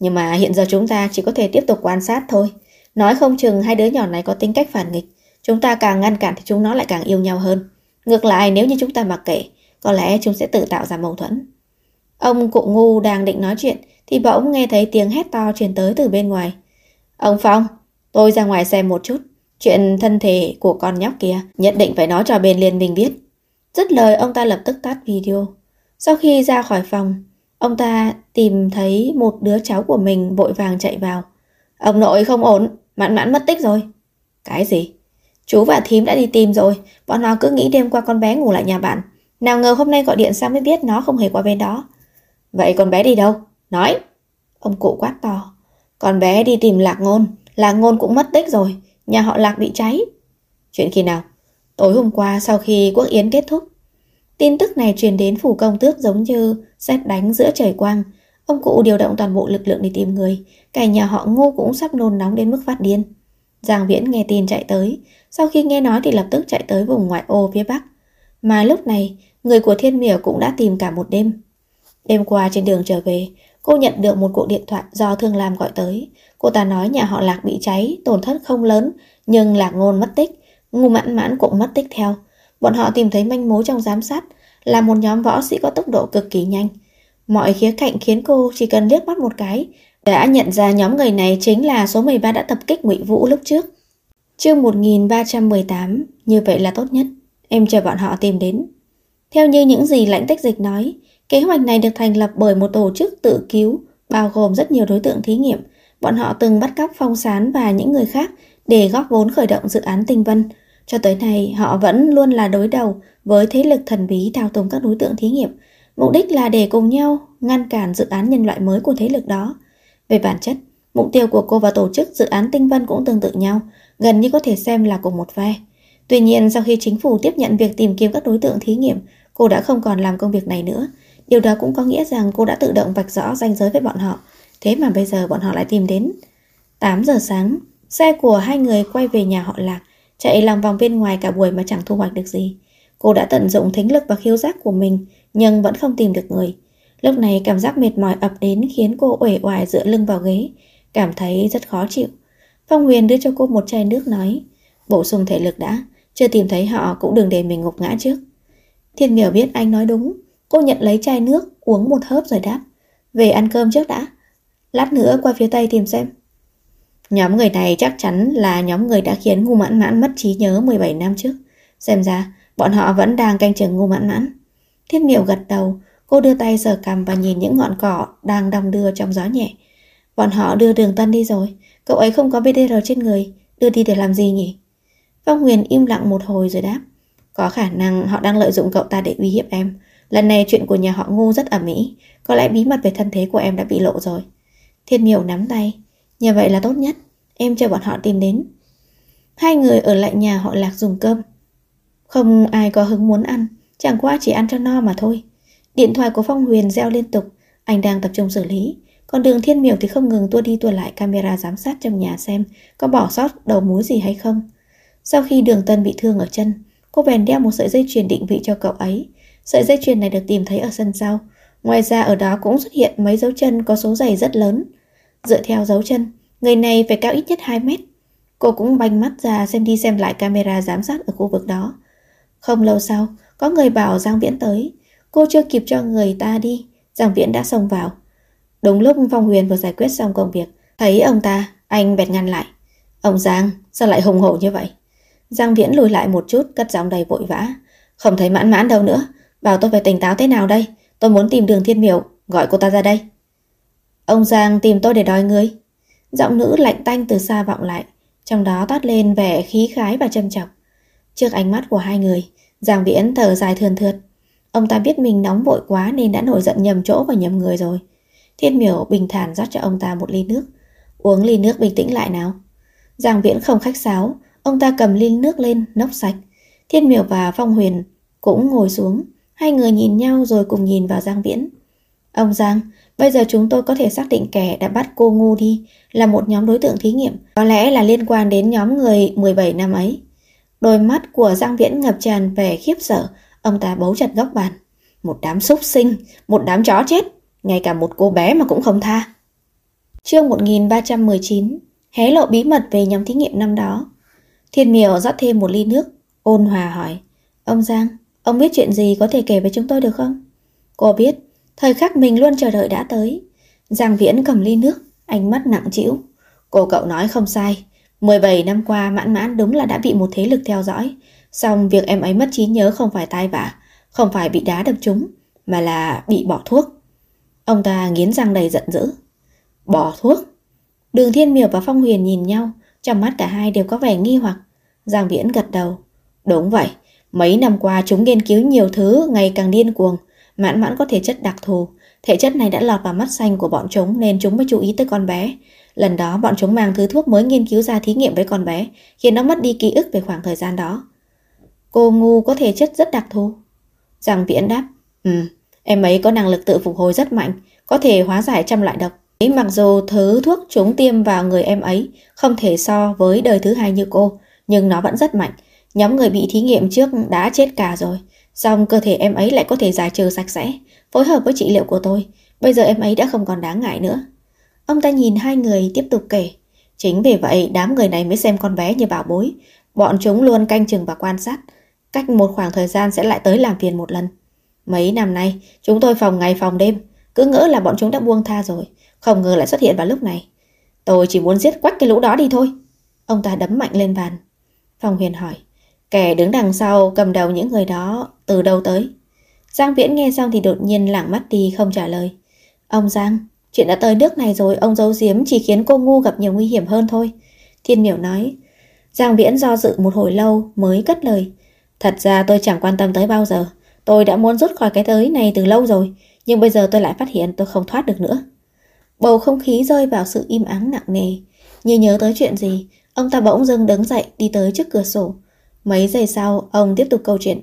Nhưng mà hiện giờ chúng ta chỉ có thể tiếp tục quan sát thôi. Nói không chừng hai đứa nhỏ này có tính cách phản nghịch. Chúng ta càng ngăn cản thì chúng nó lại càng yêu nhau hơn. Ngược lại, nếu như chúng ta mặc kệ, có lẽ chúng sẽ tự tạo ra mâu thuẫn. Ông cụ ngu đang định nói chuyện thì bỗng nghe thấy tiếng hét to truyền tới từ bên ngoài. Ông Phong, tôi ra ngoài xem một chút. Chuyện thân thể của con nhóc kia nhất định phải nói cho bên liên minh biết. Dứt lời, ông ta lập tức tắt video. Sau khi ra khỏi phòng, ông ta tìm thấy một đứa cháu của mình vội vàng chạy vào. Ông nội không ổn, Mãn Mãn mất tích rồi. Cái gì? Chú và thím đã đi tìm rồi. Bọn nó cứ nghĩ đêm qua con bé ngủ lại nhà bạn. Nào ngờ hôm nay gọi điện sang mới biết nó không hề qua bên đó. Vậy con bé đi đâu? Nói. Ông cụ quát to. Con bé đi tìm Lạc Ngôn. Lạc Ngôn cũng mất tích rồi. Nhà họ Lạc bị cháy. Chuyện khi nào? Tối hôm qua sau khi quốc yến kết thúc. Tin tức này truyền đến phủ công tước giống như sét đánh giữa trời quang. Ông cụ điều động toàn bộ lực lượng để tìm người. Cả nhà họ Ngô cũng sắp nôn nóng đến mức phát điên. Giang Viễn nghe tin chạy tới. Sau khi nghe nói thì lập tức chạy tới vùng ngoại ô phía bắc. Mà lúc này, người của Thiên Miểu cũng đã tìm cả một đêm. Đêm qua trên đường trở về, cô nhận được một cuộc điện thoại do Thương Lam gọi tới. Cô ta nói nhà họ Lạc bị cháy, tổn thất không lớn, nhưng Lạc Ngôn mất tích, Ngô Mãn Mãn cũng mất tích theo. Bọn họ tìm thấy manh mối trong giám sát, là một nhóm võ sĩ có tốc độ cực kỳ nhanh. Mọi khía cạnh khiến cô chỉ cần liếc mắt một cái đã nhận ra nhóm người này chính là số 13 đã tập kích Ngụy Vũ lúc trước. Chương 1318, như vậy là tốt nhất. Em chờ bọn họ tìm đến. Theo như những gì lãnh Tích Dịch nói, kế hoạch này được thành lập bởi một tổ chức tự cứu, bao gồm rất nhiều đối tượng thí nghiệm. Bọn họ từng bắt cóc Phong Sán và những người khác để góp vốn khởi động dự án Tinh Vân. Cho tới nay, họ vẫn luôn là đối đầu với thế lực thần bí thao túng các đối tượng thí nghiệm. Mục đích là để cùng nhau ngăn cản dự án nhân loại mới của thế lực đó. Về bản chất, mục tiêu của cô và tổ chức dự án Tinh Vân cũng tương tự nhau, gần như có thể xem là cùng một phe. Tuy nhiên, sau khi chính phủ tiếp nhận việc tìm kiếm các đối tượng thí nghiệm, cô đã không còn làm công việc này nữa. Điều đó cũng có nghĩa rằng cô đã tự động vạch rõ ranh giới với bọn họ. Thế mà bây giờ bọn họ lại tìm đến. 8 giờ sáng, xe của hai người quay về nhà họ Lạc, chạy lòng vòng bên ngoài cả buổi mà chẳng thu hoạch được gì. Cô đã tận dụng thính lực và khiếu giác của mình, nhưng vẫn không tìm được người. Lúc này cảm giác mệt mỏi ập đến khiến cô uể oải dựa lưng vào ghế, cảm thấy rất khó chịu. Phong Huyền đưa cho cô một chai nước nói, bổ sung thể lực đã, chưa tìm thấy họ cũng đừng để mình ngục ngã trước. Thiên Miểu biết anh nói đúng, cô nhận lấy chai nước, uống một hớp rồi đáp, về ăn cơm trước đã, lát nữa qua phía Tây tìm xem. Nhóm người này chắc chắn là nhóm người đã khiến Ngô Mãn Mãn mất trí nhớ 17 năm trước. Xem ra bọn họ vẫn đang canh chừng Ngô Mãn Mãn. Thiên Miểu gật đầu, cô đưa tay sờ cằm và nhìn những ngọn cỏ đang đong đưa trong gió nhẹ. Bọn họ đưa Đường Tân đi rồi, cậu ấy không có BDR trên người, đưa đi để làm gì nhỉ? Phong Huyền im lặng một hồi rồi đáp, có khả năng họ đang lợi dụng cậu ta để uy hiếp em. Lần này chuyện của nhà họ Ngô rất ầm ĩ, có lẽ bí mật về thân thế của em đã bị lộ rồi. Thiên Miểu nắm tay, như vậy là tốt nhất, em chờ bọn họ tìm đến. Hai người ở lại nhà họ Lạc dùng cơm. Không ai có hứng muốn ăn, chẳng qua chỉ ăn cho no mà thôi. Điện thoại của Phong Huyền reo liên tục, anh đang tập trung xử lý. Còn Đường Thiên Miểu thì không ngừng tua đi tua lại camera giám sát trong nhà xem có bỏ sót đầu mối gì hay không. Sau khi Đường Tân bị thương ở chân, cô bèn đeo một sợi dây chuyền định vị cho cậu ấy. Sợi dây chuyền này được tìm thấy ở sân sau. Ngoài ra ở đó cũng xuất hiện mấy dấu chân có số giày rất lớn. Dựa theo dấu chân, người này phải cao ít nhất 2 mét. Cô cũng banh mắt ra xem đi xem lại camera giám sát ở khu vực đó. Không lâu sau, có người bảo Giang Viễn tới. Cô chưa kịp cho người ta đi, Giang Viễn đã xông vào. Đúng lúc Phong Huyền vừa giải quyết xong công việc, thấy ông ta, anh bèn ngăn lại. Ông Giang, sao lại hùng hổ như vậy? Giang Viễn lùi lại một chút, cất giọng đầy vội vã. Không thấy Mãn Mãn đâu nữa, bảo tôi phải tỉnh táo thế nào đây? Tôi muốn tìm Đường Thiên Miểu, gọi cô ta ra đây. Ông Giang tìm tôi để đòi người. Giọng nữ lạnh tanh từ xa vọng lại, trong đó toát lên vẻ khí khái và châm chọc. Trước ánh mắt của hai người, Giang Viễn thở dài thườn thượt. Ông ta biết mình nóng vội quá nên đã nổi giận nhầm chỗ và nhầm người rồi. Thiên Miểu bình thản rót cho ông ta một ly nước. Uống ly nước bình tĩnh lại nào. Giang Viễn không khách sáo, ông ta cầm ly nước lên, nốc sạch. Thiên Miểu và Phong Huyền cũng ngồi xuống. Hai người nhìn nhau rồi cùng nhìn vào Giang Viễn. Ông Giang, bây giờ chúng tôi có thể xác định kẻ đã bắt cô ngu đi là một nhóm đối tượng thí nghiệm, có lẽ là liên quan đến nhóm người 17 năm ấy. Đôi mắt của Giang Viễn ngập tràn vẻ khiếp sợ, ông ta bấu chặt góc bàn. Một đám súc sinh, một đám chó chết, ngay cả một cô bé mà cũng không tha. Chương 1319. Hé lộ bí mật về nhóm thí nghiệm năm đó. Thiên Miểu rót thêm một ly nước, ôn hòa hỏi: Ông Giang, ông biết chuyện gì có thể kể với chúng tôi được không? Cô biết, thời khắc mình luôn chờ đợi đã tới. Giang Viễn cầm ly nước, ánh mắt nặng trĩu. Cô cậu nói không sai, 17 năm qua Mãn Mãn đúng là đã bị một thế lực theo dõi. Song việc em ấy mất trí nhớ không phải tai vạ, không phải bị đá đập trúng, mà là bị bỏ thuốc. Ông ta nghiến răng đầy giận dữ. Bỏ thuốc? Đường Thiên Miểu và Phong Huyền nhìn nhau, trong mắt cả hai đều có vẻ nghi hoặc. Giang Viễn gật đầu. Đúng vậy, mấy năm qua chúng nghiên cứu nhiều thứ ngày càng điên cuồng. Mãn Mãn có thể chất đặc thù, thể chất này đã lọt vào mắt xanh của bọn chúng nên chúng mới chú ý tới con bé. Lần đó bọn chúng mang thứ thuốc mới nghiên cứu ra thí nghiệm với con bé, khiến nó mất đi ký ức về khoảng thời gian đó. Cô ngu có thể chất rất đặc thù. Giang Viễn đáp. Em ấy có năng lực tự phục hồi rất mạnh, có thể hóa giải trăm loại độc. Mặc dù thứ thuốc chúng tiêm vào người em ấy không thể so với đời thứ hai như cô, nhưng nó vẫn rất mạnh. Nhóm người bị thí nghiệm trước đã chết cả rồi, song cơ thể em ấy lại có thể giải trừ sạch sẽ, phối hợp với trị liệu của tôi. Bây giờ em ấy đã không còn đáng ngại nữa. Ông ta nhìn hai người tiếp tục kể. Chính vì vậy đám người này mới xem con bé như bảo bối. Bọn chúng luôn canh chừng và quan sát, cách một khoảng thời gian sẽ lại tới làm phiền một lần. Mấy năm nay chúng tôi phòng ngày phòng đêm, cứ ngỡ là bọn chúng đã buông tha rồi, không ngờ lại xuất hiện vào lúc này. Tôi chỉ muốn giết quách cái lũ đó đi thôi. Ông ta đấm mạnh lên bàn. Phong Huyền hỏi, kẻ đứng đằng sau cầm đầu những người đó từ đâu tới? Giang Viễn nghe xong thì đột nhiên lảng mắt đi, không trả lời. Ông Giang, chuyện đã tới nước này rồi, ông giấu giếm chỉ khiến cô ngu gặp nhiều nguy hiểm hơn thôi. Thiên Miểu nói. Giang Viễn do dự một hồi lâu mới cất lời. Thật ra tôi chẳng quan tâm tới bao giờ. Tôi đã muốn rút khỏi cái tới này từ lâu rồi, nhưng bây giờ tôi lại phát hiện tôi không thoát được nữa. Bầu không khí rơi vào sự im ắng nặng nề. Như nhớ tới chuyện gì, ông ta bỗng dưng đứng dậy đi tới trước cửa sổ. Mấy giây sau, ông tiếp tục câu chuyện.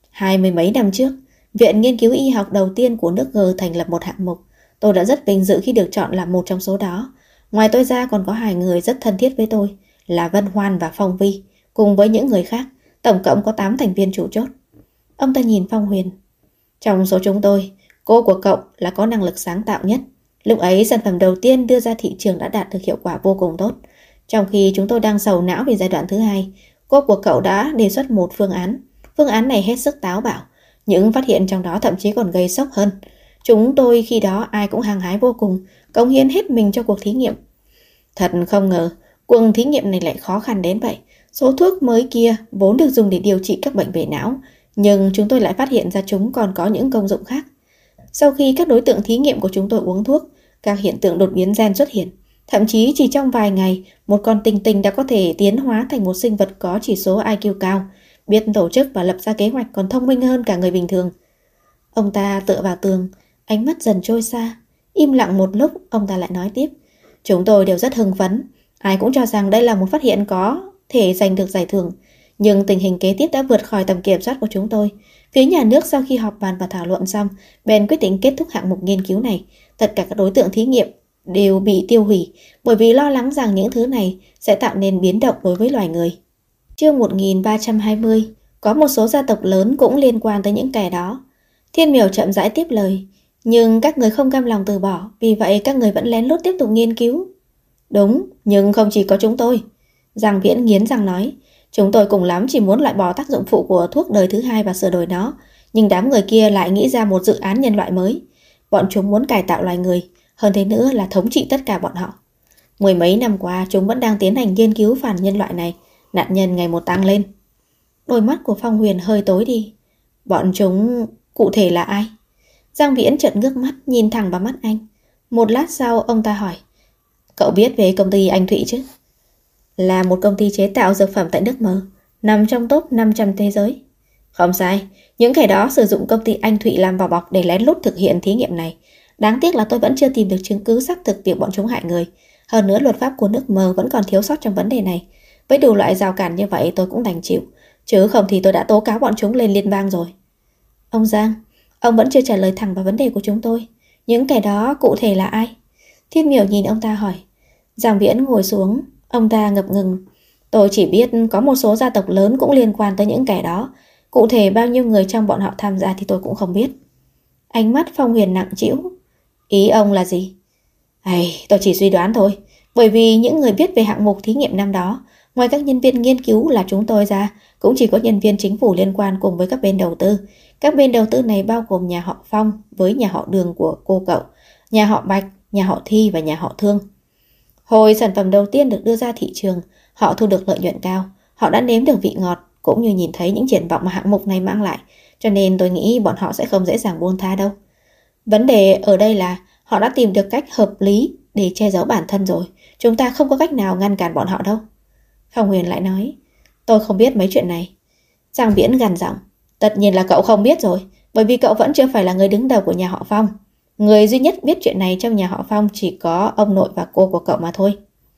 20 mấy năm trước, Viện Nghiên cứu Y học đầu tiên của nước G thành lập một hạng mục. Tôi đã rất vinh dự khi được chọn làm một trong số đó. Ngoài tôi ra còn có hai người rất thân thiết với tôi, là Vân Hoan và Phong Vi, cùng với những người khác. Tổng cộng có 8 thành viên chủ chốt. Ông ta nhìn Phong Huyền. Trong số chúng tôi, cô của cậu là có năng lực sáng tạo nhất. Lúc ấy sản phẩm đầu tiên đưa ra thị trường đã đạt được hiệu quả vô cùng tốt. Trong khi chúng tôi đang sầu não về giai đoạn thứ hai, cô của cậu đã đề xuất một phương án. Phương án này hết sức táo bạo. Những phát hiện trong đó thậm chí còn gây sốc hơn. Chúng tôi khi đó ai cũng hăng hái vô cùng, cống hiến hết mình cho cuộc thí nghiệm. Thật không ngờ, cuộc thí nghiệm này lại khó khăn đến vậy. Số thuốc mới kia vốn được dùng để điều trị các bệnh về não, nhưng chúng tôi lại phát hiện ra chúng còn có những công dụng khác. Sau khi các đối tượng thí nghiệm của chúng tôi uống thuốc, các hiện tượng đột biến gen xuất hiện. Thậm chí chỉ trong vài ngày, một con tinh tinh đã có thể tiến hóa thành một sinh vật có chỉ số IQ cao, biết tổ chức và lập ra kế hoạch, còn thông minh hơn cả người bình thường. Ông ta tựa vào tường, ánh mắt dần trôi xa. Im lặng một lúc, ông ta lại nói tiếp. Chúng tôi đều rất hưng phấn. Ai cũng cho rằng đây là một phát hiện có thể giành được giải thưởng. Nhưng tình hình kế tiếp đã vượt khỏi tầm kiểm soát của chúng tôi. Phía nhà nước sau khi họp bàn và thảo luận xong, bèn quyết định kết thúc hạng mục nghiên cứu này. Tất cả các đối tượng thí nghiệm đều bị tiêu hủy, bởi vì lo lắng rằng những thứ này sẽ tạo nên biến động đối với loài người. Chương 1320. Có một số gia tộc lớn cũng liên quan tới những kẻ đó. Thiên Miểu chậm rãi tiếp lời. Nhưng các người không cam lòng từ bỏ, vì vậy các người vẫn lén lút tiếp tục nghiên cứu. Đúng, nhưng không chỉ có chúng tôi. Giang Viễn nghiến răng nói. Chúng tôi cùng lắm chỉ muốn loại bỏ tác dụng phụ của thuốc đời thứ hai và sửa đổi nó. Nhưng đám người kia lại nghĩ ra một dự án nhân loại mới. Bọn chúng muốn cải tạo loài người, hơn thế nữa là thống trị tất cả bọn họ. Mười mấy năm qua chúng vẫn đang tiến hành nghiên cứu phản nhân loại này. Nạn nhân ngày một tăng lên. Đôi mắt của Phong Huyền hơi tối đi. Bọn chúng cụ thể là ai? Giang Viễn chợt ngước mắt nhìn thẳng vào mắt anh. Một lát sau ông ta hỏi. Cậu biết về công ty Anh Thụy chứ? Là một công ty chế tạo dược phẩm tại nước Mờ, nằm trong top 500 thế giới. Không sai, những kẻ đó sử dụng công ty Anh Thụy làm vỏ bọc để lén lút thực hiện thí nghiệm này. Đáng tiếc là tôi vẫn chưa tìm được chứng cứ xác thực việc bọn chúng hại người. Hơn nữa luật pháp của nước Mờ vẫn còn thiếu sót trong vấn đề này. Với đủ loại rào cản như vậy tôi cũng đành chịu, chứ không thì tôi đã tố cáo bọn chúng lên liên bang rồi. Ông Giang, ông vẫn chưa trả lời thẳng vào vấn đề của chúng tôi. Những kẻ đó cụ thể là ai? Thiên Miểu nhìn ông ta hỏi. Giang Viễn ngồi xuống, ông ta ngập ngừng. Tôi chỉ biết có một số gia tộc lớn cũng liên quan tới những kẻ đó. Cụ thể bao nhiêu người trong bọn họ tham gia thì tôi cũng không biết. Ánh mắt Phong Huyền nặng trĩu. Ý ông là gì? Tôi chỉ suy đoán thôi, bởi vì những người biết về hạng mục thí nghiệm năm đó, ngoài các nhân viên nghiên cứu là chúng tôi ra, cũng chỉ có nhân viên chính phủ liên quan cùng với các bên đầu tư. Các bên đầu tư này bao gồm nhà họ Phong với nhà họ Đường của cô cậu, nhà họ Bạch, nhà họ Thi và nhà họ Thương. Hồi sản phẩm đầu tiên được đưa ra thị trường, họ thu được lợi nhuận cao, họ đã nếm được vị ngọt cũng như nhìn thấy những triển vọng mà hạng mục này mang lại, cho nên tôi nghĩ bọn họ sẽ không dễ dàng buông tha đâu. Vấn đề ở đây là họ đã tìm được cách hợp lý để che giấu bản thân rồi, chúng ta không có cách nào ngăn cản bọn họ đâu. Phong Huyền lại nói, tôi không biết mấy chuyện này. Giang Viễn gằn giọng, tất nhiên là cậu không biết rồi, bởi vì cậu vẫn chưa phải là người đứng đầu của nhà họ Phong. Người duy nhất biết chuyện này trong nhà họ Phong chỉ có ông nội và cô của cậu mà thôi.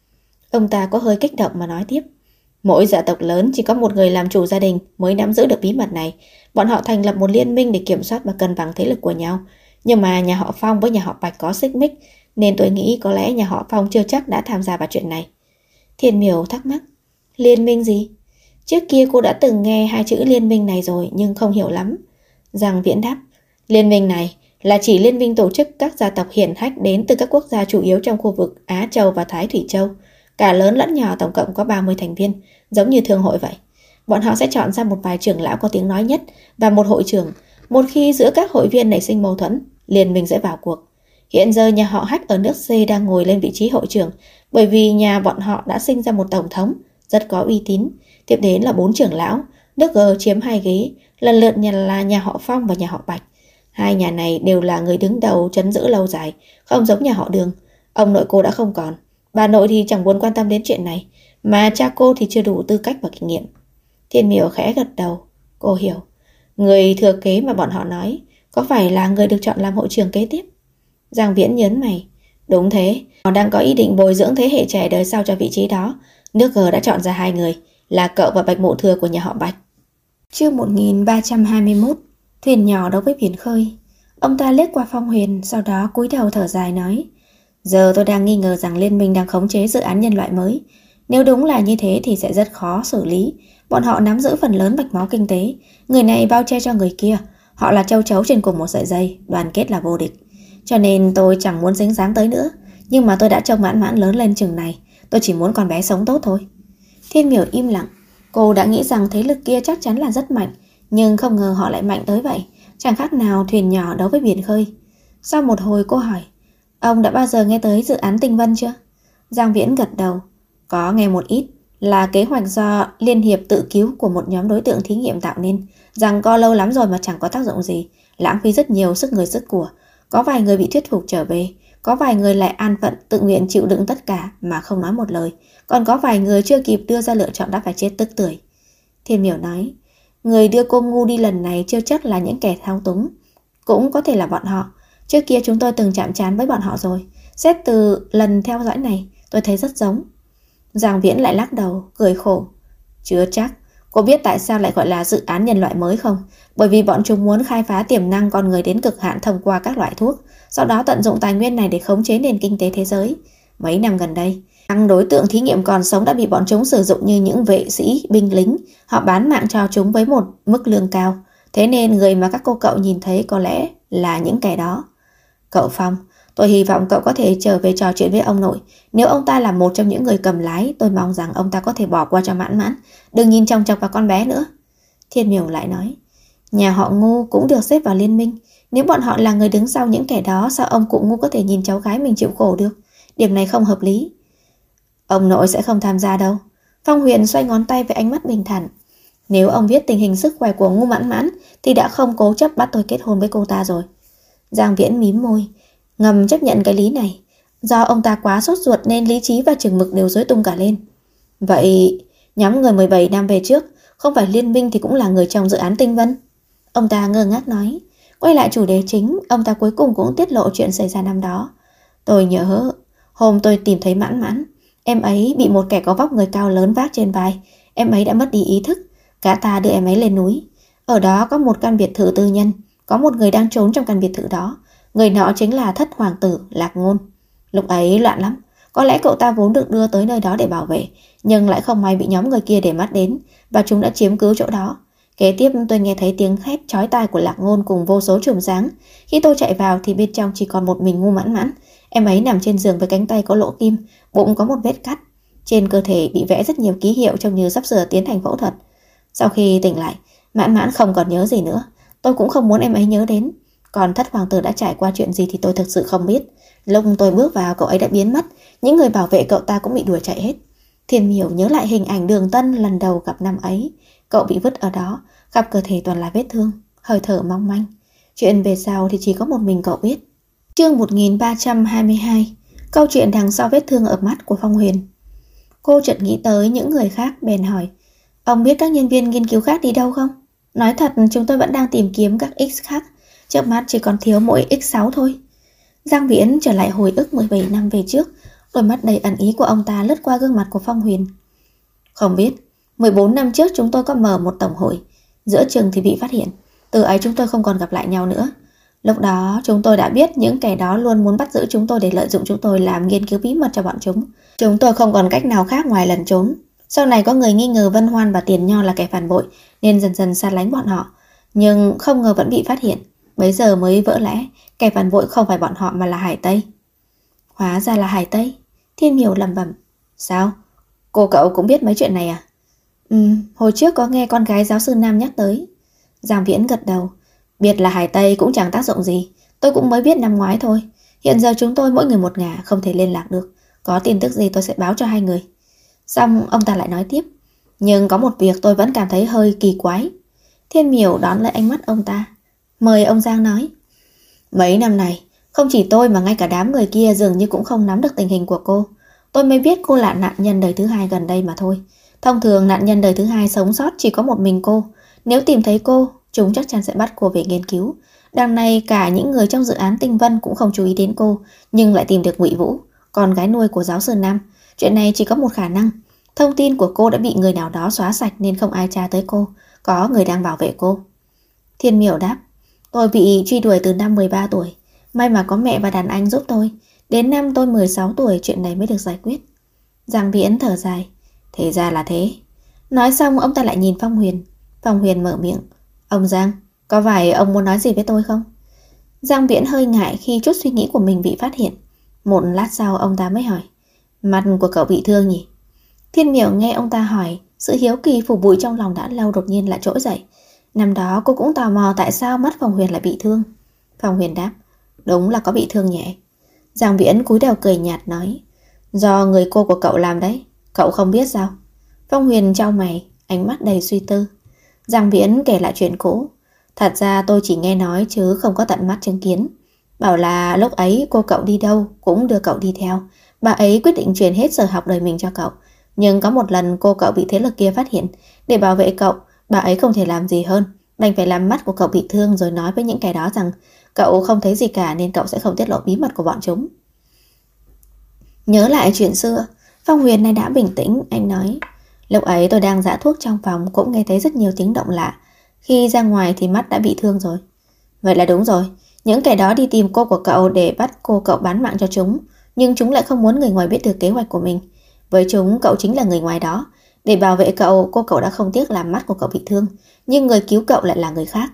Ông ta có hơi kích động mà nói tiếp, mỗi gia tộc lớn chỉ có một người làm chủ gia đình mới nắm giữ được bí mật này. Bọn họ thành lập một liên minh để kiểm soát và cân bằng thế lực của nhau. Nhưng mà nhà họ Phong với nhà họ Bạch có xích mích, nên tôi nghĩ có lẽ nhà họ Phong chưa chắc đã tham gia vào chuyện này. Thiên Miểu thắc mắc, liên minh gì? Trước kia cô đã từng nghe hai chữ liên minh này rồi nhưng không hiểu lắm. Giang Viễn đáp, liên minh này là chỉ liên minh tổ chức các gia tộc hiển hách đến từ các quốc gia chủ yếu trong khu vực Á Châu và Thái Thủy Châu. Cả lớn lẫn nhỏ tổng cộng có 30 thành viên, giống như thương hội vậy. Bọn họ sẽ chọn ra một vài trưởng lão có tiếng nói nhất và một hội trưởng. Một khi giữa các hội viên nảy sinh mâu thuẫn, liên minh sẽ vào cuộc. Hiện giờ nhà họ Hách ở nước C đang ngồi lên vị trí hội trưởng, bởi vì nhà bọn họ đã sinh ra một tổng thống rất có uy tín. Tiếp đến là 4 trưởng lão, nước G chiếm 2 ghế, lần lượt là nhà họ Phong và nhà họ Bạch. Hai nhà này đều là người đứng đầu trấn giữ lâu dài, không giống nhà họ Đường. Ông nội cô đã không còn, bà nội thì chẳng muốn quan tâm đến chuyện này, mà cha cô thì chưa đủ tư cách và kinh nghiệm. Thiên Miểu khẽ gật đầu, cô hiểu. Người thừa kế mà bọn họ nói có phải là người được chọn làm hội trưởng kế tiếp? Giang Viễn nhớn mày, đúng thế, họ đang có ý định bồi dưỡng thế hệ trẻ đời sau cho vị trí đó. Nước G đã chọn ra 2 người, là cậu và Bạch Mộ Thừa của nhà họ Bạch. Chương 1321, thuyền nhỏ đấu với biển khơi. Ông ta liếc qua Phong Huyền, sau đó cúi đầu thở dài nói, giờ tôi đang nghi ngờ rằng liên minh đang khống chế dự án nhân loại mới. Nếu đúng là như thế thì sẽ rất khó xử lý. Bọn họ nắm giữ phần lớn mạch máu kinh tế, người này bao che cho người kia. Họ là châu chấu trên cùng một sợi dây, đoàn kết là vô địch. Cho nên tôi chẳng muốn dính dáng tới nữa. Nhưng mà tôi đã trông Mãn Mãn lớn lên chừng này, tôi chỉ muốn con bé sống tốt thôi. Thiên Miểu im lặng. Cô đã nghĩ rằng thế lực kia chắc chắn là rất mạnh, nhưng không ngờ họ lại mạnh tới vậy, chẳng khác nào thuyền nhỏ đấu với biển khơi. Sau một hồi cô hỏi, ông đã bao giờ nghe tới dự án Tinh Vân chưa? Giang Viễn gật đầu, có nghe một ít, là kế hoạch do Liên hiệp tự cứu của một nhóm đối tượng thí nghiệm tạo nên, rằng co lâu lắm rồi mà chẳng có tác dụng gì, lãng phí rất nhiều sức người sức của. Có vài người bị thuyết phục trở về, có vài người lại an phận tự nguyện chịu đựng tất cả mà không nói một lời, còn có vài người chưa kịp đưa ra lựa chọn đã phải chết tức tưởi. Thiên Miểu nói, người đưa cô ngu đi lần này chưa chắc là những kẻ thao túng, cũng có thể là bọn họ. Trước kia chúng tôi từng chạm trán với bọn họ rồi, xét từ lần theo dõi này tôi thấy rất giống. Giang Viễn lại lắc đầu, cười khổ, chưa chắc. Cô biết tại sao lại gọi là dự án nhân loại mới không? Bởi vì bọn chúng muốn khai phá tiềm năng con người đến cực hạn thông qua các loại thuốc, sau đó tận dụng tài nguyên này để khống chế nền kinh tế thế giới. Mấy năm gần đây, các đối tượng thí nghiệm còn sống đã bị bọn chúng sử dụng như những vệ sĩ, binh lính. Họ bán mạng cho chúng với một mức lương cao. Thế nên người mà các cô cậu nhìn thấy có lẽ là những kẻ đó. Cậu Phong, tôi hy vọng cậu có thể trở về trò chuyện với ông nội. Nếu ông ta là một trong những người cầm lái, tôi mong rằng ông ta có thể bỏ qua cho Mãn Mãn, đừng nhìn chòng chọc vào con bé nữa. Thiên Miểu lại nói, nhà họ Ngu cũng được xếp vào liên minh. Nếu bọn họ là người đứng sau những kẻ đó, sao ông cụ Ngu có thể nhìn cháu gái mình chịu khổ được? Điểm này không hợp lý. Ông nội sẽ không tham gia đâu. Phong Huyền xoay ngón tay với ánh mắt bình thản. Nếu ông biết tình hình sức khỏe của Ngu Mãn Mãn thì đã không cố chấp bắt tôi kết hôn với cô ta rồi. Giang Viễn mím môi, ngầm chấp nhận cái lý này. Do ông ta quá sốt ruột nên lý trí và chừng mực đều rối tung cả lên. Vậy nhóm người 17 năm về trước không phải liên minh thì cũng là người trong dự án Tinh Vân? Ông ta ngơ ngác nói. Quay lại chủ đề chính, ông ta cuối cùng cũng tiết lộ chuyện xảy ra năm đó. Tôi nhớ hôm tôi tìm thấy Mãn Mãn, em ấy bị một kẻ có vóc người cao lớn vác trên vai. Em ấy đã mất đi ý thức. Cả ta đưa em ấy lên núi. Ở đó có một căn biệt thự tư nhân, có một người đang trốn trong căn biệt thự đó. Người nọ chính là thất hoàng tử Lạc Ngôn. Lúc ấy loạn lắm. Có lẽ cậu ta vốn được đưa tới nơi đó để bảo vệ, nhưng lại không may bị nhóm người kia để mắt đến, và chúng đã chiếm cứ chỗ đó. Kế tiếp tôi nghe thấy tiếng hét chói tai của Lạc Ngôn cùng vô số chùm sáng. Khi tôi chạy vào thì bên trong chỉ còn một mình Ngu Mãn Mãn. Em ấy nằm trên giường với cánh tay có lỗ kim, bụng có một vết cắt. Trên cơ thể bị vẽ rất nhiều ký hiệu trông như sắp sửa tiến hành phẫu thuật. Sau khi tỉnh lại, Mãn Mãn không còn nhớ gì nữa. Tôi cũng không muốn em ấy nhớ đến. Còn Thất Hoàng tử đã trải qua chuyện gì thì tôi thực sự không biết. Lúc tôi bước vào, cậu ấy đã biến mất. Những người bảo vệ cậu ta cũng bị đuổi chạy hết. Thiên Miểu nhớ lại hình ảnh Đường Tân lần đầu gặp năm ấy. Cậu bị vứt ở đó, khắp cơ thể toàn là vết thương, hơi thở mong manh. Chuyện về sau thì chỉ có một mình cậu biết. Chương 1322. Câu chuyện đằng sau vết thương ở mắt của Phong Huyền. Cô chợt nghĩ tới những người khác bèn hỏi: ông biết các nhân viên nghiên cứu khác đi đâu không? Nói thật, chúng tôi vẫn đang tìm kiếm các X khác. Trước mắt chỉ còn thiếu mỗi X6 thôi. Giang Viễn trở lại hồi ức 17 năm về trước. Đôi mắt đầy ẩn ý của ông ta lướt qua gương mặt của Phong Huyền. Không biết, 14 năm trước chúng tôi có mở một tổng hội. Giữa chừng thì bị phát hiện. Từ ấy chúng tôi không còn gặp lại nhau nữa. Lúc đó chúng tôi đã biết những kẻ đó luôn muốn bắt giữ chúng tôi để lợi dụng chúng tôi làm nghiên cứu bí mật cho bọn chúng. Chúng tôi không còn cách nào khác ngoài lẩn trốn. Sau này có người nghi ngờ Vân Hoan và Tiền Nho là kẻ phản bội nên dần dần xa lánh bọn họ. Nhưng không ngờ vẫn bị phát hiện. Bấy giờ mới vỡ lẽ kẻ phản bội không phải bọn họ mà là Hải Tây. Hóa ra là Hải Tây. Thiên Miểu lẩm bẩm. Sao? Cô cậu cũng biết mấy chuyện này à? Hồi trước có nghe con gái giáo sư Nam nhắc tới. Giang Viễn gật đầu. Biết là Hải Tây cũng chẳng tác dụng gì. Tôi cũng mới biết năm ngoái thôi. Hiện giờ chúng tôi mỗi người một ngả, không thể liên lạc được. Có tin tức gì tôi sẽ báo cho hai người. Xong ông ta lại nói tiếp. Nhưng có một việc tôi vẫn cảm thấy hơi kỳ quái. Thiên Miểu đón lấy ánh mắt ông ta. Mời ông Giang nói. Mấy năm này, không chỉ tôi mà ngay cả đám người kia dường như cũng không nắm được tình hình của cô. Tôi mới biết cô là nạn nhân đời thứ hai gần đây mà thôi. Thông thường nạn nhân đời thứ hai sống sót chỉ có một mình cô. Nếu tìm thấy cô, chúng chắc chắn sẽ bắt cô về nghiên cứu. Đằng này cả những người trong dự án Tinh Vân cũng không chú ý đến cô, nhưng lại tìm được Ngụy Vũ, con gái nuôi của giáo sư Nam. Chuyện này chỉ có một khả năng. Thông tin của cô đã bị người nào đó xóa sạch nên không ai tra tới cô. Có người đang bảo vệ cô. Thiên Miểu đáp. Tôi bị truy đuổi từ năm 13 tuổi. May mà có mẹ và đàn anh giúp tôi. Đến năm tôi 16 tuổi chuyện này mới được giải quyết. Giang Viễn thở dài. Thế ra là thế. Nói xong ông ta lại nhìn Phong Huyền. Phong Huyền mở miệng. Ông Giang, có phải ông muốn nói gì với tôi không? Giang Viễn hơi ngại khi chút suy nghĩ của mình bị phát hiện. Một lát sau ông ta mới hỏi. Mặt của cậu bị thương nhỉ? Thiên Miểu nghe ông ta hỏi, sự hiếu kỳ phủ bụi trong lòng đã lâu đột nhiên lại trỗi dậy. Năm đó cô cũng tò mò tại sao mắt Phong Huyền lại bị thương. Phong Huyền đáp. Đúng là có bị thương nhẹ. Giang Viễn cúi đầu cười nhạt nói. Do người cô của cậu làm đấy. Cậu không biết sao? Phong Huyền chau mày, ánh mắt đầy suy tư. Giang Viễn kể lại chuyện cũ. Thật ra tôi chỉ nghe nói chứ không có tận mắt chứng kiến. Bảo là lúc ấy cô cậu đi đâu cũng đưa cậu đi theo. Bà ấy quyết định truyền hết sở học đời mình cho cậu. Nhưng có một lần cô cậu bị thế lực kia phát hiện. Để bảo vệ cậu, bà ấy không thể làm gì hơn, đành phải làm mắt của cậu bị thương rồi nói với những kẻ đó rằng cậu không thấy gì cả nên cậu sẽ không tiết lộ bí mật của bọn chúng. Nhớ lại chuyện xưa, Phong Huyền này đã bình tĩnh, anh nói. Lúc ấy tôi đang giã thuốc trong phòng cũng nghe thấy rất nhiều tiếng động lạ. Khi ra ngoài thì mắt đã bị thương rồi. Vậy là đúng rồi. Những kẻ đó đi tìm cô của cậu để bắt cô cậu bán mạng cho chúng. Nhưng chúng lại không muốn người ngoài biết được kế hoạch của mình. Với chúng cậu chính là người ngoài đó. Để bảo vệ cậu, cô cậu đã không tiếc làm mắt của cậu bị thương. Nhưng người cứu cậu lại là người khác.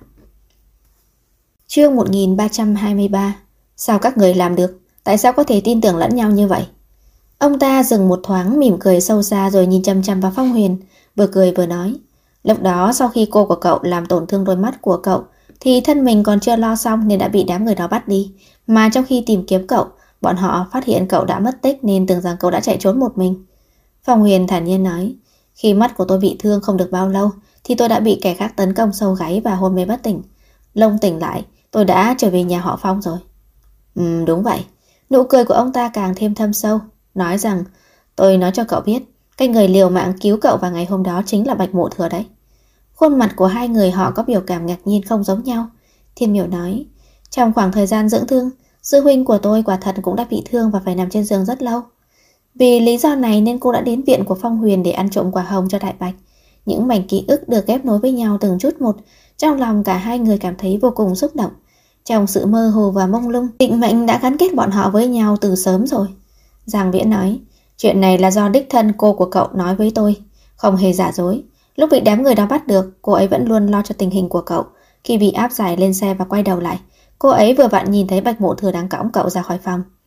Chương 1323. Sao các người làm được? Tại sao có thể tin tưởng lẫn nhau như vậy? Ông ta dừng một thoáng mỉm cười sâu xa rồi nhìn chăm chăm vào Phong Huyền, vừa cười vừa nói. Lúc đó sau khi cô của cậu làm tổn thương đôi mắt của cậu thì thân mình còn chưa lo xong nên đã bị đám người đó bắt đi. Mà trong khi tìm kiếm cậu, bọn họ phát hiện cậu đã mất tích nên tưởng rằng cậu đã chạy trốn một mình. Phong Huyền thản nhiên nói. Khi mắt của tôi bị thương không được bao lâu thì tôi đã bị kẻ khác tấn công sâu gáy và hôn mê bất tỉnh. Lông tỉnh lại, tôi đã trở về nhà họ Phong rồi. Đúng vậy. Nụ cười của ông ta càng thêm thâm sâu, nói rằng tôi nói cho cậu biết, cái người liều mạng cứu cậu vào ngày hôm đó chính là Bạch Mộ Thừa đấy. Khuôn mặt của hai người họ có biểu cảm ngạc nhiên không giống nhau. Thiên Miểu nói, trong khoảng thời gian dưỡng thương, sư huynh của tôi quả thật cũng đã bị thương và phải nằm trên giường rất lâu. Vì lý do này nên cô đã đến viện của Phong Huyền để ăn trộm quả hồng cho Đại Bạch. Những mảnh ký ức được ghép nối với nhau từng chút một. Trong lòng cả hai người cảm thấy vô cùng xúc động. Trong sự mơ hồ và mông lung, định mệnh đã gắn kết bọn họ với nhau từ sớm rồi. Giang Viễn nói, chuyện này là do đích thân cô của cậu nói với tôi, không hề giả dối. Lúc bị đám người đó bắt được, cô ấy vẫn luôn lo cho tình hình của cậu. Khi bị áp giải lên xe và quay đầu lại, cô ấy vừa vặn nhìn thấy Bạch Mộ Thừa đang cõng cậu ra khỏi phòng.